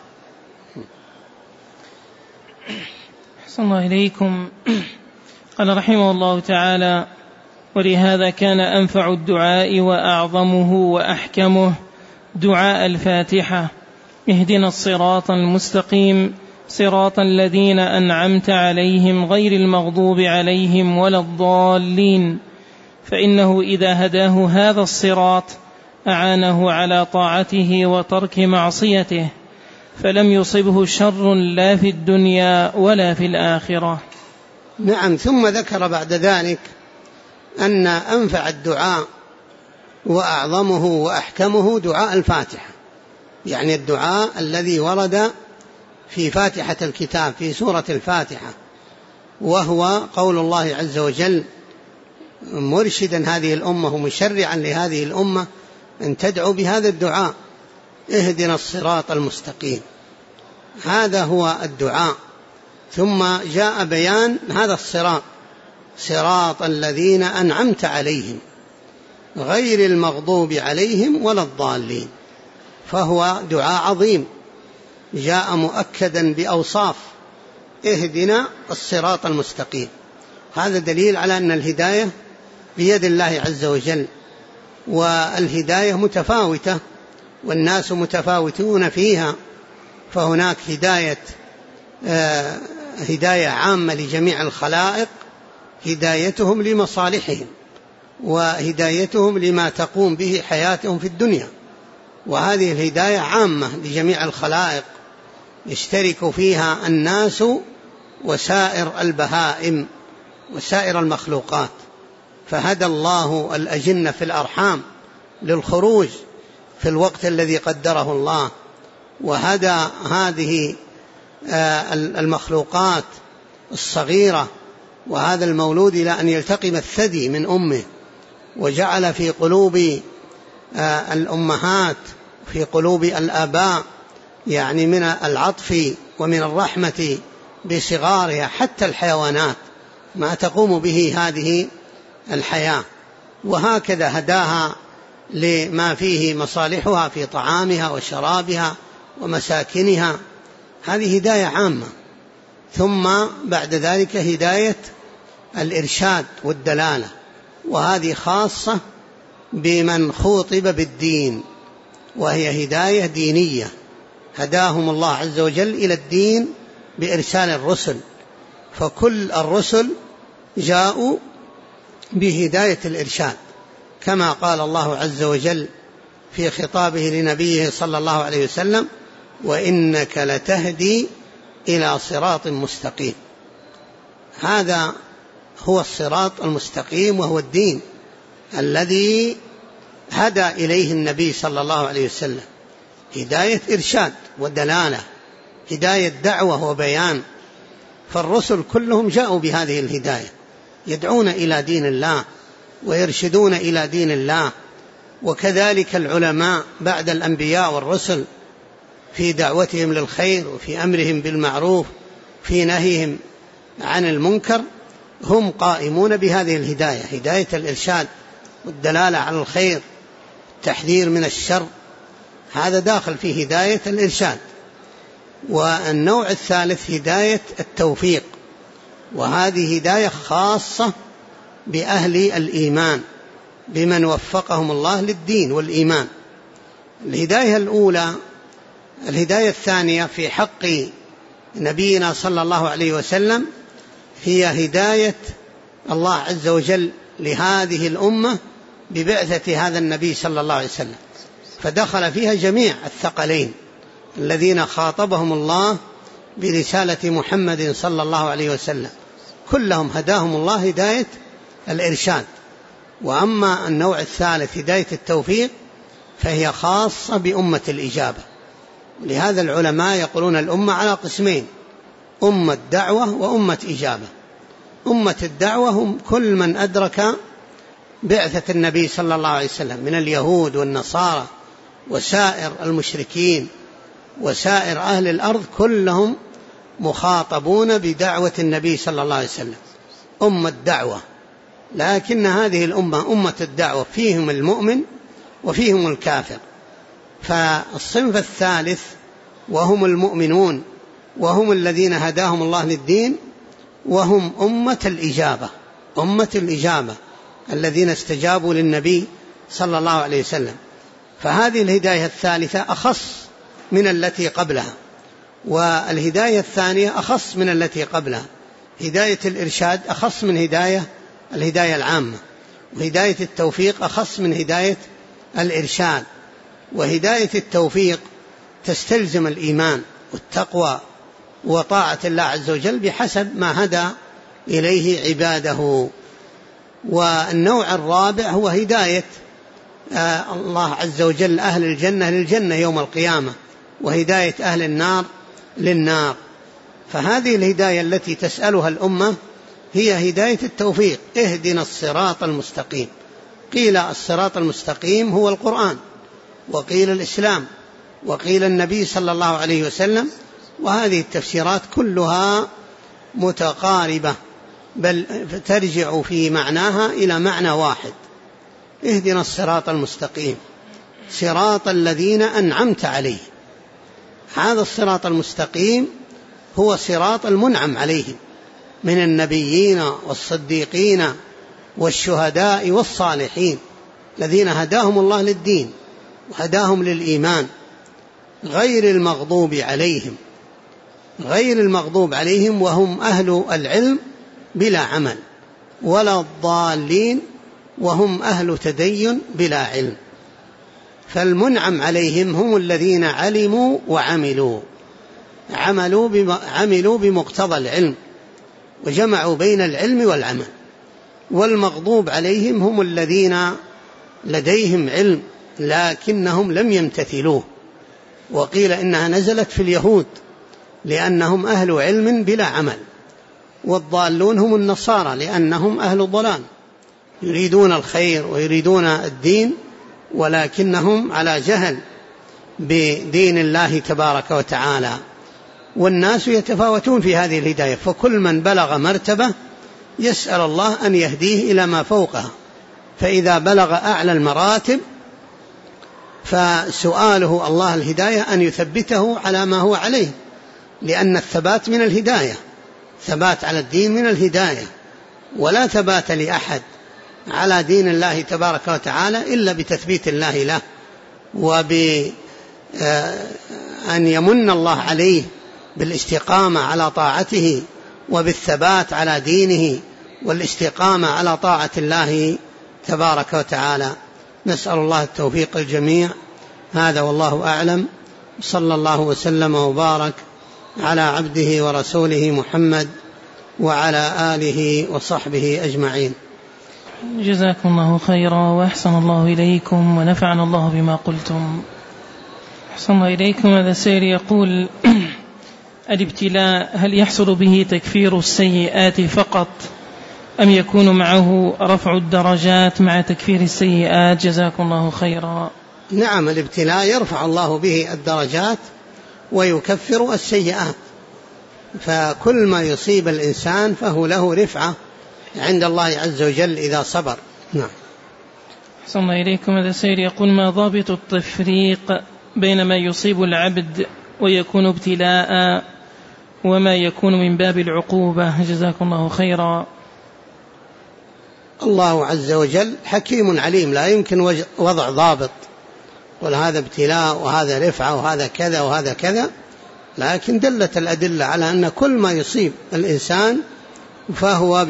أحسن الله إليكم. قال رحمه الله تعالى: ولهذا كان أنفع الدعاء وأعظمه وأحكمه دعاء الفاتحة: اهدنا الصراط المستقيم صراط الذين أنعمت عليهم غير المغضوب عليهم ولا الضالين، فإنه إذا هداه هذا الصراط أعانه على طاعته وترك معصيته، فلم يصبه شر لا في الدنيا ولا في الآخرة. نعم. ثم ذكر بعد ذلك أن أنفع الدعاء وأعظمه وأحكمه دعاء الفاتحة، يعني الدعاء الذي ورد في فاتحة الكتاب في سورة الفاتحة، وهو قول الله عز وجل مرشدا هذه الأمة ومشرعا لهذه الأمة أن تدعو بهذا الدعاء: اهدنا الصراط المستقيم. هذا هو الدعاء. ثم جاء بيان هذا الصراط: صراط الذين أنعمت عليهم غير المغضوب عليهم ولا الضالين. فهو دعاء عظيم جاء مؤكدا بأوصاف: اهدنا الصراط المستقيم. هذا دليل على أن الهداية بيد الله عز وجل، والهداية متفاوتة والناس متفاوتون فيها، فهناك هداية عامة لجميع الخلائق، هدايتهم لمصالحهم وهدايتهم لما تقوم به حياتهم في الدنيا، وهذه الهداية عامة لجميع الخلائق يشترك فيها الناس وسائر البهائم وسائر المخلوقات. فهدى الله الأجنة في الأرحام للخروج في الوقت الذي قدره الله، وهدى هذه المخلوقات الصغيرة وهذا المولود إلى أن يلتقم الثدي من أمه، وجعل في قلوب الأمهات في قلوب الآباء يعني من العطف ومن الرحمة بصغارها حتى الحيوانات ما تقوم به هذه الحياة، وهكذا هداها لما فيه مصالحها في طعامها وشرابها ومساكنها. هذه هداية عامة. ثم بعد ذلك هداية الإرشاد والدلالة، وهذه خاصة بمن خوطب بالدين، وهي هداية دينية، هداهم الله عز وجل إلى الدين بإرسال الرسل، فكل الرسل جاءوا بهداية الإرشاد، كما قال الله عز وجل في خطابه لنبيه صلى الله عليه وسلم: وإنك لتهدي إلى صراط مستقيم. هذا هو الصراط المستقيم، وهو الدين الذي هدى إليه النبي صلى الله عليه وسلم، هداية إرشاد ودلالة، هداية دعوة وبيان. فالرسل كلهم جاءوا بهذه الهداية، يدعون إلى دين الله ويرشدون إلى دين الله. وكذلك العلماء بعد الأنبياء والرسل في دعوتهم للخير وفي أمرهم بالمعروف في نهيهم عن المنكر هم قائمون بهذه الهداية، هداية الإرشاد والدلالة على الخير، التحذير من الشر، هذا داخل في هداية الإرشاد. والنوع الثالث هداية التوفيق، وهذه هداية خاصة بأهل الإيمان، بمن وفقهم الله للدين والإيمان. الهداية الأولى، الهداية الثانية في حق نبينا صلى الله عليه وسلم هي هداية الله عز وجل لهذه الأمة ببعثة هذا النبي صلى الله عليه وسلم، فدخل فيها جميع الثقلين الذين خاطبهم الله برسالة محمد صلى الله عليه وسلم، كلهم هداهم الله هداية الإرشاد. وأما النوع الثالث هداية التوفيق فهي خاصة بأمة الإجابة. لهذا العلماء يقولون الأمة على قسمين: أمة دعوة وأمة إجابة. أمة الدعوة هم كل من أدرك بعثة النبي صلى الله عليه وسلم من اليهود والنصارى وسائر المشركين وسائر أهل الأرض، كلهم مخاطبون بدعوة النبي صلى الله عليه وسلم، أمة الدعوة. لكن هذه الأمة أمة الدعوة فيهم المؤمن وفيهم الكافر. فالصنف الثالث وهم المؤمنون، وهم الذين هداهم الله للدين، وهم أمة الإجابة، أمة الإجابة الذين استجابوا للنبي صلى الله عليه وسلم. فهذه الهداية الثالثة أخص من التي قبلها، والهداية الثانية أخص من التي قبلها. هداية الإرشاد أخص من الهداية العامة، وهداية التوفيق أخص من هداية الإرشاد. وهداية التوفيق تستلزم الإيمان والتقوى وطاعة الله عز وجل بحسب ما هدى إليه عباده. والنوع الرابع هو هداية الله عز وجل أهل الجنة للجنة يوم القيامة، وهداية أهل النار للنار. فهذه الهداية التي تسألها الأمة هي هداية التوفيق: اهدنا الصراط المستقيم. قيل الصراط المستقيم هو القرآن، وقيل الإسلام، وقيل النبي صلى الله عليه وسلم، وهذه التفسيرات كلها متقاربة، بل ترجع في معناها إلى معنى واحد: اهدنا الصراط المستقيم، صراط الذين أنعمت عليهم. هذا الصراط المستقيم هو صراط المنعم عليهم من النبيين والصديقين والشهداء والصالحين، الذين هداهم الله للدين وهداهم للإيمان، غير المغضوب عليهم وهم أهل العلم بلا عمل، ولا الضالين وهم أهل تدين بلا علم. فالمنعم عليهم هم الذين علموا وعملوا، عملوا بمقتضى العلم وجمعوا بين العلم والعمل. والمغضوب عليهم هم الذين لديهم علم لكنهم لم يمتثلوه، وقيل إنها نزلت في اليهود لأنهم أهل علم بلا عمل، والضالون هم النصارى لأنهم أهل ضلال يريدون الخير ويريدون الدين ولكنهم على جهل بدين الله تبارك وتعالى. والناس يتفاوتون في هذه الهداية، فكل من بلغ مرتبة يسأل الله أن يهديه إلى ما فوقها، فإذا بلغ أعلى المراتب فسؤاله الله الهداية أن يثبته على ما هو عليه، لأن الثبات من الهداية، ثبات على الدين من الهداية، ولا ثبات لأحد على دين الله تبارك وتعالى إلا بتثبيت الله له، وبأن يمن الله عليه بالاستقامة على طاعته وبالثبات على دينه والاستقامة على طاعة الله تبارك وتعالى. نسأل الله التوفيق الجميع. هذا والله أعلم، صلى الله وسلم وبارك على عبده ورسوله محمد وعلى آله وصحبه أجمعين. جزاكم الله خيرا وأحسن الله إليكم ونفعنا الله بما قلتم. أحسن الله إليكم. هذا سائل يقول: الابتلاء هل يحصل به تكفير السيئات فقط أم يكون معه رفع الدرجات مع تكفير السيئات؟ جزاكم الله خيرا. نعم، الابتلاء يرفع الله به الدرجات ويكفر السيئات، فكل ما يصيب الإنسان فهو له رفعة عند الله عز وجل إذا صبر. نعم. أحسن الله إليكم. هذا سائل يقول: ما ضابط التفريق بين ما يصيب العبد ويكون ابتلاء وما يكون من باب العقوبة؟ جزاكم الله خيرا. الله عز وجل حكيم عليم، لا يمكن وضع ضابط قل هذا ابتلاء وهذا رفعة وهذا كذا وهذا كذا، لكن دلت الأدلة على أن كل ما يصيب الإنسان فهو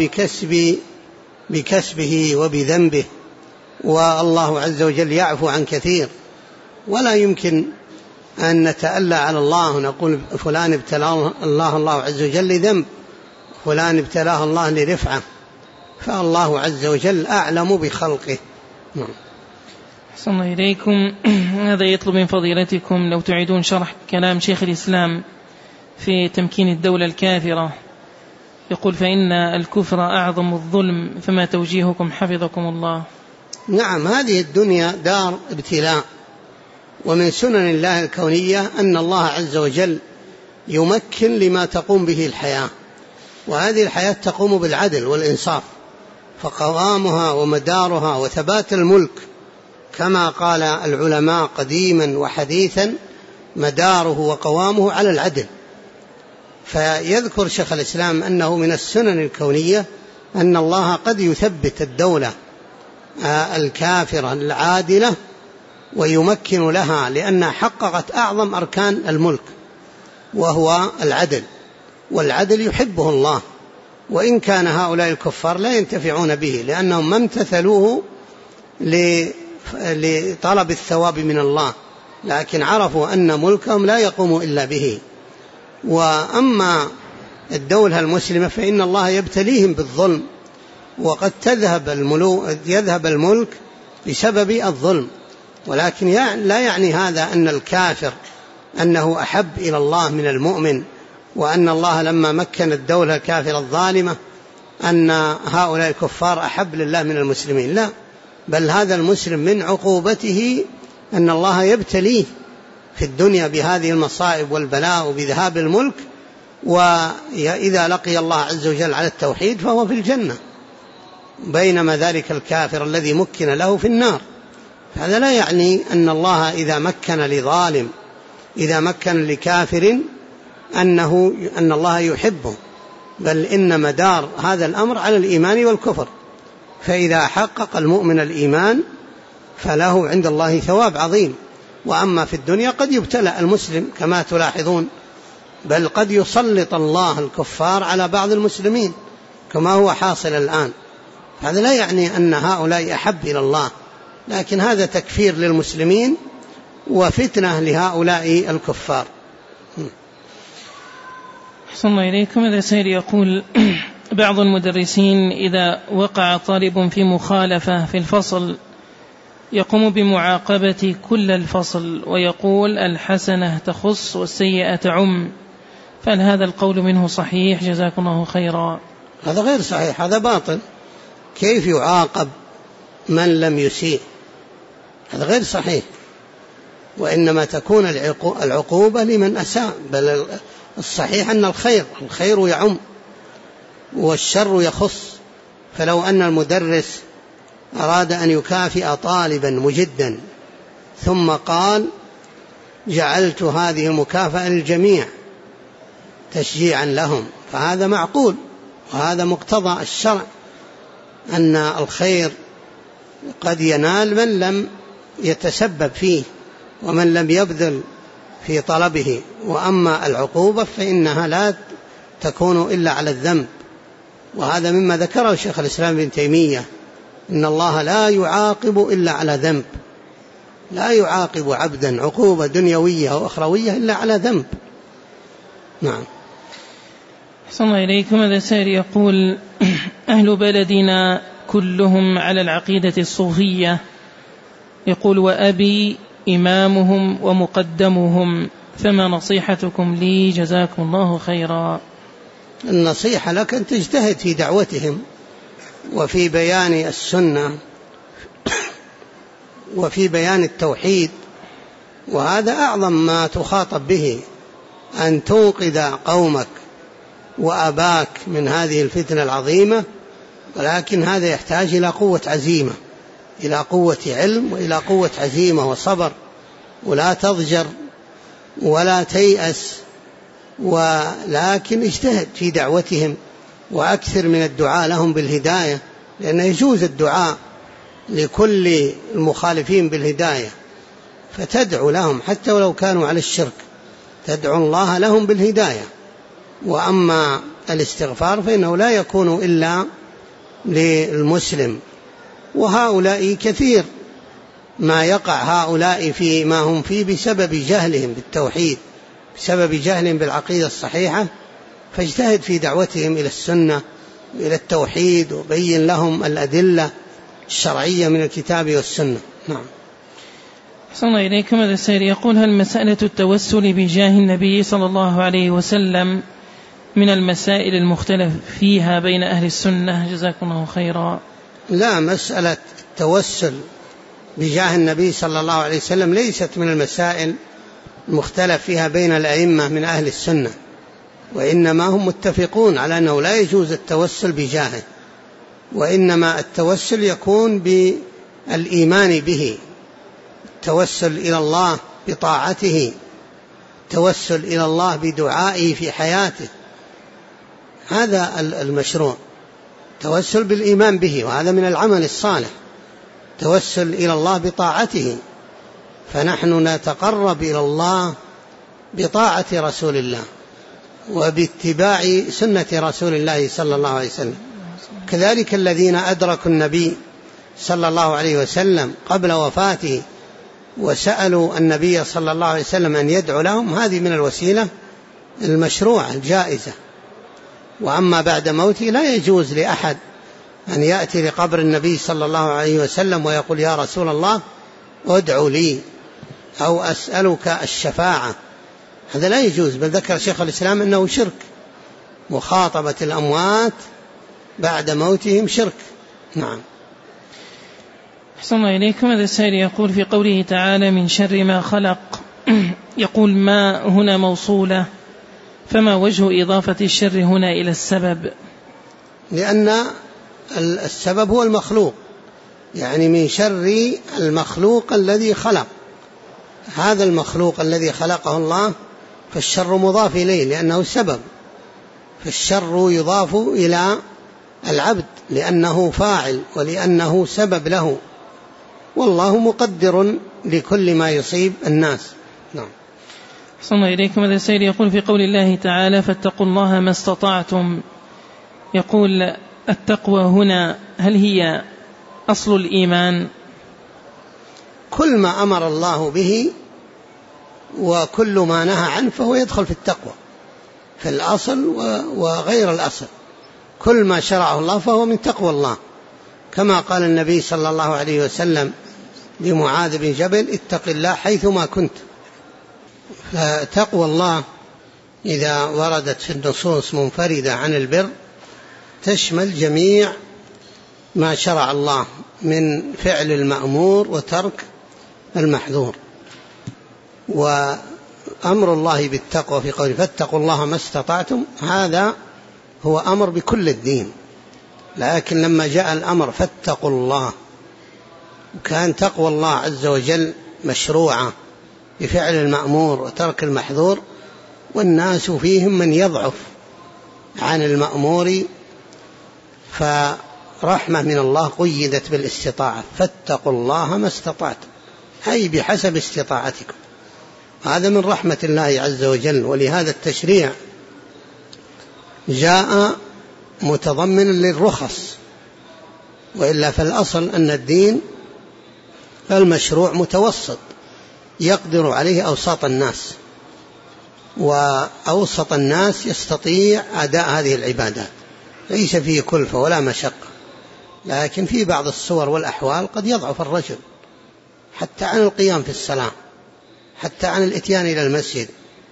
بكسبه وبذنبه، والله عز وجل يعفو عن كثير، ولا يمكن أن نتألى على الله ونقول فلان ابتلاه الله عز وجل لذنب، فلان ابتلاه الله لرفعة، فالله عز وجل أعلم بخلقه. أحسن الله إليكم. هذا يطلب من فضيلتكم لو تعيدون شرح كلام شيخ الإسلام في تمكين الدولة الكافرة. يقول: فإن الكفر أعظم الظلم، فما توجيهكم حفظكم الله؟ نعم، هذه الدنيا دار ابتلاء، ومن سنن الله الكونية أن الله عز وجل يمكن لما تقوم به الحياة، وهذه الحياة تقوم بالعدل والإنصاف، فقوامها ومدارها وثبات الملك كما قال العلماء قديما وحديثا مداره وقوامه على العدل. فيذكر شيخ الإسلام أنه من السنن الكونية أن الله قد يثبت الدولة الكافرة العادلة ويمكن لها، لأنها حققت أعظم أركان الملك وهو العدل، والعدل يحبه الله، وإن كان هؤلاء الكفار لا ينتفعون به لأنهم ما امتثلوه لطلب الثواب من الله، لكن عرفوا أن ملكهم لا يقوم إلا به. وأما الدولة المسلمة فإن الله يبتليهم بالظلم، وقد يذهب الملك بسبب الظلم، ولكن لا يعني هذا أن الكافر أنه أحب إلى الله من المؤمن، وأن الله لما مكن الدولة الكافرة الظالمة أن هؤلاء الكفار أحب لله من المسلمين، لا، بل هذا المسلم من عقوبته أن الله يبتليه في الدنيا بهذه المصائب والبلاء وبذهاب الملك، وإذا لقي الله عز وجل على التوحيد فهو في الجنة، بينما ذلك الكافر الذي مكن له في النار. هذا لا يعني أن الله إذا مكن لظالم، إذا مكن لكافر أن الله يحبه، بل إن مدار هذا الأمر على الإيمان والكفر، فإذا حقق المؤمن الإيمان فله عند الله ثواب عظيم. وأما في الدنيا قد يبتلى المسلم كما تلاحظون، بل قد يسلط الله الكفار على بعض المسلمين كما هو حاصل الآن. هذا لا يعني أن هؤلاء أحب إلى الله، لكن هذا تكفير للمسلمين وفتنة لهؤلاء الكفار. أحسن الله إليكم. هذا سائل يقول: بعض المدرسين إذا وقع طالب في مخالفة في الفصل يقوم بمعاقبة كل الفصل، ويقول الحسنة تخص والسيئة تعم، فهل هذا القول منه صحيح؟ جزاكم الله خيرا. هذا غير صحيح، هذا باطل. كيف يعاقب من لم يسيء؟ هذا غير صحيح. وإنما تكون العقوبة لمن أساء، بل الصحيح أن الخير يعم والشر يخص. فلو أن المدرس أراد أن يكافئ طالبا مجدا ثم قال جعلت هذه المكافأة للجميع تشجيعا لهم، فهذا معقول، وهذا مقتضى الشرع، أن الخير قد ينال من لم يتسبب فيه ومن لم يبذل في طلبه. وأما العقوبة فإنها لا تكون إلا على الذنب، وهذا مما ذكره شيخ الإسلام ابن تيمية، إن الله لا يعاقب إلا على ذنب، لا يعاقب عبدا عقوبة دنيوية أو أخروية إلا على ذنب. نعم. أحسن الله إليكم. هذا سائل يقول أهل بلدنا كلهم على العقيدة الصوفية، يقول وأبي إمامهم ومقدمهم، فما نصيحتكم لي؟ جزاكم الله خيرا. النصيحة لك أن تجتهد في دعوتهم وفي بيان السنة وفي بيان التوحيد، وهذا أعظم ما تخاطب به، أن تنقذ قومك وأباك من هذه الفتنة العظيمة. ولكن هذا يحتاج إلى قوة عزيمة، إلى قوة علم، وإلى قوة عزيمة وصبر، ولا تضجر ولا تيأس، ولكن اجتهد في دعوتهم وأكثر من الدعاء لهم بالهداية، لأنه يجوز الدعاء لكل المخالفين بالهداية، فتدعو لهم حتى ولو كانوا على الشرك، تدعو الله لهم بالهداية. وأما الاستغفار فإنه لا يكون إلا للمسلم، وهؤلاء كثير ما يقع هؤلاء في ما هم فيه بسبب جهلهم بالتوحيد، بسبب جهلهم بالعقيدة الصحيحة. فاجتهد في دعوتهم إلى السنة وإلى التوحيد، وبين لهم الأدلة الشرعية من الكتاب والسنة. نعم. أحسن الله إليكم. هذا السائل يقول هل مسألة التوسل بجاه النبي صلى الله عليه وسلم من المسائل المختلف فيها بين أهل السنة؟ جزاكم الله خيرا. لا، مسألة التوسل بجاه النبي صلى الله عليه وسلم ليست من المسائل المختلف فيها بين الأئمة من أهل السنة، وإنما هم متفقون على أنه لا يجوز التوسل بجاهه، وإنما التوسل يكون بالإيمان به، التوسل إلى الله بطاعته، التوسل إلى الله بدعائه في حياته، هذا المشروع، توسل بالإيمان به، وهذا من العمل الصالح، توسل إلى الله بطاعته. فنحن نتقرب إلى الله بطاعة رسول الله وباتباع سنة رسول الله صلى الله عليه وسلم. كذلك الذين أدركوا النبي صلى الله عليه وسلم قبل وفاته وسألوا النبي صلى الله عليه وسلم أن يدعو لهم، هذه من الوسيلة المشروعة الجائزة. وأما بعد موته لا يجوز لأحد أن يأتي لقبر النبي صلى الله عليه وسلم ويقول يا رسول الله ادعو لي أو أسألك الشفاعة، هذا لا يجوز. بل ذكر شيخ الإسلام أنه شرك، مخاطبة الأموات بعد موتهم شرك. نعم. أحسن الله إليكم. هذا السائل يقول في قوله تعالى من شر ما خلق، يقول ما هنا موصولة، فما وجه إضافة الشر هنا إلى السبب؟ لأن السبب هو المخلوق، يعني من شر المخلوق الذي خلق، هذا المخلوق الذي خلقه الله فالشر مضاف إليه لأنه سبب، فالشر يضاف إلى العبد لأنه فاعل ولأنه سبب له، والله مقدر لكل ما يصيب الناس. نعم. أحسن الله إليكم. هذا السائل يقول في قول الله تعالى فاتقوا الله ما استطعتم، يقول التقوى هنا هل هي أصل الإيمان؟ كل ما أمر الله به وكل ما نهى عنه فهو يدخل في التقوى، في الأصل وغير الأصل، كل ما شرعه الله فهو من تقوى الله، كما قال النبي صلى الله عليه وسلم لمعاذ بن جبل اتق الله حيثما كنت. فتقوى الله إذا وردت في النصوص منفردة عن البر تشمل جميع ما شرع الله من فعل المأمور وترك المحظور. وأمر الله بالتقوى في قوله فاتقوا الله ما استطعتم، هذا هو أمر بكل الدين، لكن لما جاء الأمر فاتقوا الله وكان تقوى الله عز وجل مشروعة بفعل المأمور وترك المحظور، والناس فيهم من يضعف عن المأمور، فرحمة من الله قيدت بالاستطاعة، فاتقوا الله ما استطعتم، أي بحسب استطاعتكم. هذا من رحمة الله عز وجل، ولهذا التشريع جاء متضمنا للرخص، وإلا فالأصل أن الدين المشروع متوسط يقدر عليه أوساط الناس، وأوسط الناس يستطيع أداء هذه العبادات، ليس فيه كلفة ولا مشقة. لكن في بعض الصور والأحوال قد يضعف الرجل حتى عن القيام في الصلاة، حتى عن الإتيان إلى المسجد،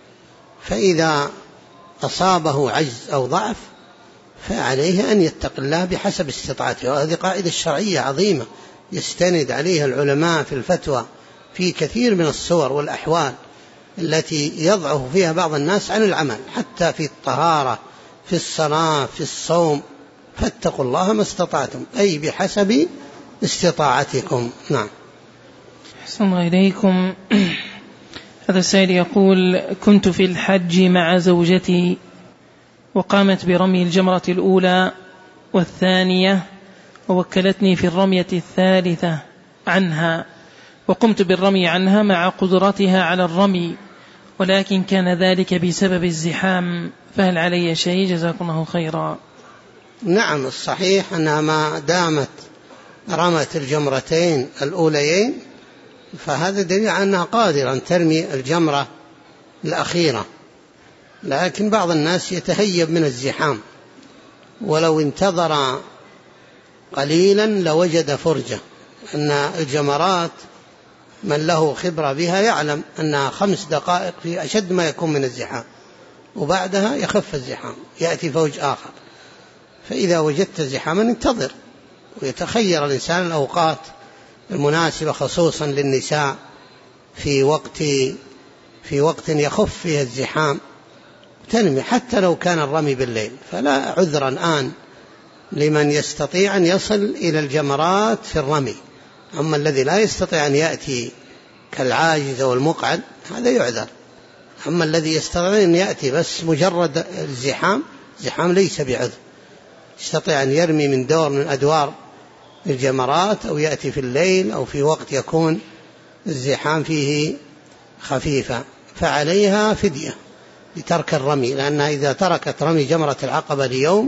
فإذا أصابه عجز أو ضعف فعليه أن يتقي الله بحسب استطاعته. وهذه قاعدة شرعية عظيمة يستند عليها العلماء في الفتوى في كثير من الصور والأحوال التي يضعف فيها بعض الناس عن العمل، حتى في الطهارة، في الصلاة، في الصوم، فاتقوا الله ما استطعتم، أي بحسب استطاعتكم. نعم. أحسن الله إليكم. هذا السائل يقول: كنت في الحج مع زوجتي وقامت برمي الجمرة الأولى والثانية، ووكلتني في الرمية الثالثة عنها، وقمت بالرمي عنها مع قدرتها على الرمي، ولكن كان ذلك بسبب الزحام، فهل علي شيء؟ جزاكم الله خيرا. نعم، الصحيح أنها ما دامت رمت الجمرتين الأوليين فهذا دليل على أنها قادرة أن ترمي الجمرة الأخيرة، لكن بعض الناس يتهيب من الزحام، ولو انتظر قليلا لوجد فرجة. أن الجمرات من له خبرة بها يعلم أنها 5 دقائق في أشد ما يكون من الزحام، وبعدها يخف الزحام يأتي فوج آخر. فإذا وجدت زحاما انتظر، ويتخير الإنسان الأوقات المناسبة خصوصا للنساء في وقت يخف فيه الزحام تنمي، حتى لو كان الرمي بالليل، فلا عذر الآن لمن يستطيع أن يصل إلى الجمرات في الرمي. أما الذي لا يستطيع أن يأتي كالعاجز والمقعد هذا يعذر. أما الذي يستطيع أن يأتي بس مجرد الزحام ليس بعذر، يستطيع أن يرمي من دور من أدوار الجمرات، أو يأتي في الليل أو في وقت يكون الزحام فيه خفيفة، فعليها فدية لترك الرمي، لأنها إذا تركت رمي جمرة العقبة ليوم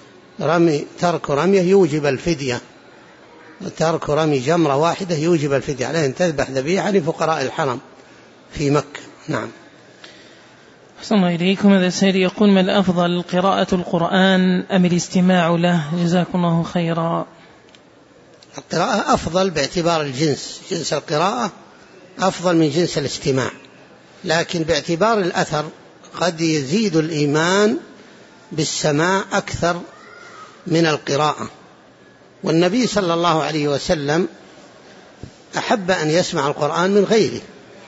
ترك رميه يوجب الفدية، ترك رمي جمرة واحدة يوجب الفدية، عليه أن تذبح ذبيحة لفقراء الحرم في مكة. نعم. أحسن الله إليكم. هذا السائل يقول: ما الأفضل، قراءة القرآن أم الاستماع له؟ جزاكم الله خيرا. القراءة أفضل باعتبار جنس القراءة أفضل من جنس الاستماع، لكن باعتبار الأثر قد يزيد الإيمان بالسماع أكثر من القراءة. والنبي صلى الله عليه وسلم أحب أن يسمع القرآن من غيره،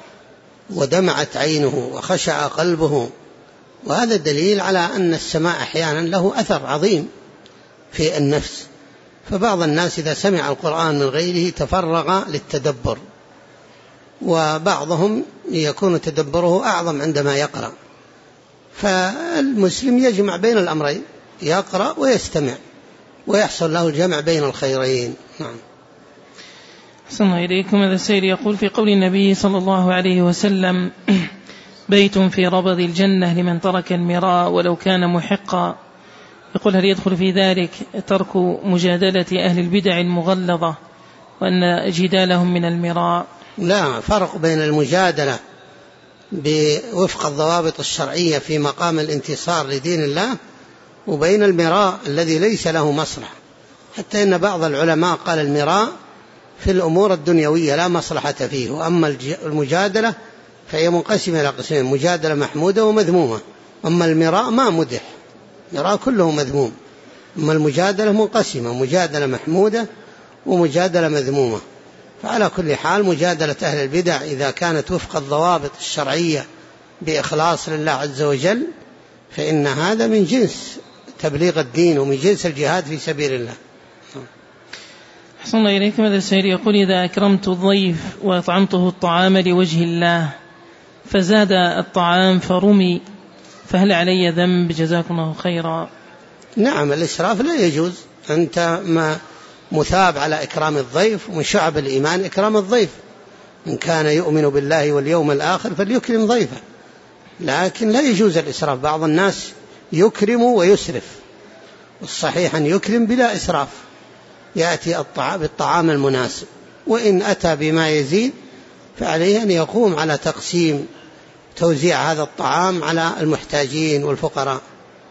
ودمعت عينه وخشع قلبه، وهذا دليل على أن السماع أحيانا له أثر عظيم في النفس. فبعض الناس إذا سمع القرآن من غيره تفرغ للتدبر، وبعضهم يكون تدبره أعظم عندما يقرأ. فالمسلم يجمع بين الأمرين، يقرأ ويستمع، ويحصل له الجمع بين الخيرين. نعم. أحسن الله إليكم. هذا السائل يقول: في قول النبي صلى الله عليه وسلم: بيت في ربض الجنة لمن ترك المراء ولو كان محقا، يقول: هل يدخل في ذلك ترك مجادلة أهل البدع المغلظة وأن جدالهم من المراء؟ لا فرق بين المجادلة بوفق الضوابط الشرعية في مقام الانتصار لدين الله وبين المراء الذي ليس له مصلحة. حتى إن بعض العلماء قال المراء في الأمور الدنيوية لا مصلحة فيه، وأما المجادلة فهي منقسمة إلى قسمين: مجادلة محمودة ومذمومة. أما المراء ما مدح، المراء كله مذموم. أما المجادلة منقسمة، مجادلة محمودة ومجادلة مذمومة. فعلى كل حال مجادلة أهل البدع إذا كانت وفق الضوابط الشرعية بإخلاص لله عز وجل فإن هذا من جنس تبليغ الدين ومن جنس الجهاد في سبيل الله. أحسن الله إليكم. هذا السائل يقول: إذا أكرمت الضيف وأطعمته الطعام لوجه الله فزاد الطعام فرمي فهل علي ذنب؟ جزاكم الله خيرا. نعم، الإسراف لا يجوز. أنت مثاب على إكرام الضيف، ومن شعب الإيمان إكرام الضيف. إن كان يؤمن بالله واليوم الآخر فليكرم ضيفه، لكن لا يجوز الإسراف. بعض الناس يكرم ويسرف، والصحيح أن يكرم بلا إسراف، يأتي بالطعام المناسب، وإن أتى بما يزيد فعليه أن يقوم على تقسيم توزيع هذا الطعام على المحتاجين والفقراء.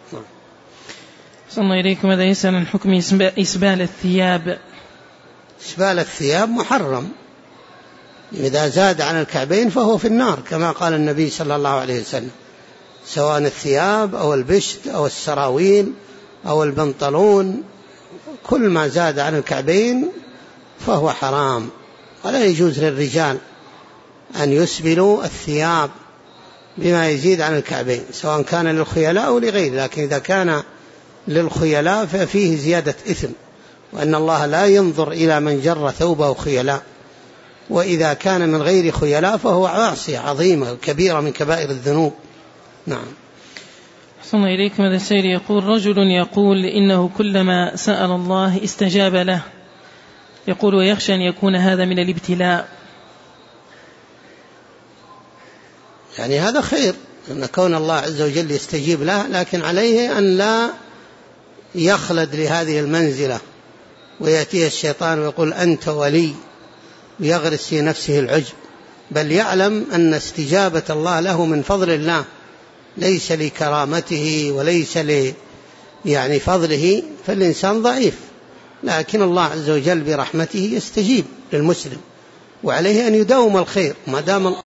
صلى الله إليكم. هذا يسأل عن حكم إسبال الثياب. إسبال الثياب محرم، إذا زاد عن الكعبين فهو في النار كما قال النبي صلى الله عليه وسلم، سواء الثياب أو البشت أو السراويل أو البنطلون، كل ما زاد عن الكعبين فهو حرام. ولا يجوز للرجال أن يسبلوا الثياب بما يزيد عن الكعبين، سواء كان للخيلاء أو لغير، لكن إذا كان للخيلاء ففيه زيادة إثم، وأن الله لا ينظر إلى من جر ثوبه خيلاء. وإذا كان من غير خيلاء فهو معصية عظيمة كبيرة من كبائر الذنوب. نعم. أحسن الله إليكم. هذا السائل يقول: رجل يقول إنه كلما سأل الله استجاب له، يقول ويخشى أن يكون هذا من الابتلاء. يعني هذا خير أن كون الله عز وجل يستجيب له، لكن عليه أن لا يخلد لهذه المنزلة ويأتيه الشيطان ويقول أنت ولي ويغرس في نفسه العجب، بل يعلم أن استجابة الله له من فضل الله، ليس لكرامته وليس يعني فضله، فالإنسان ضعيف، لكن الله عز وجل برحمته يستجيب للمسلم، وعليه أن يداوم الخير ما دام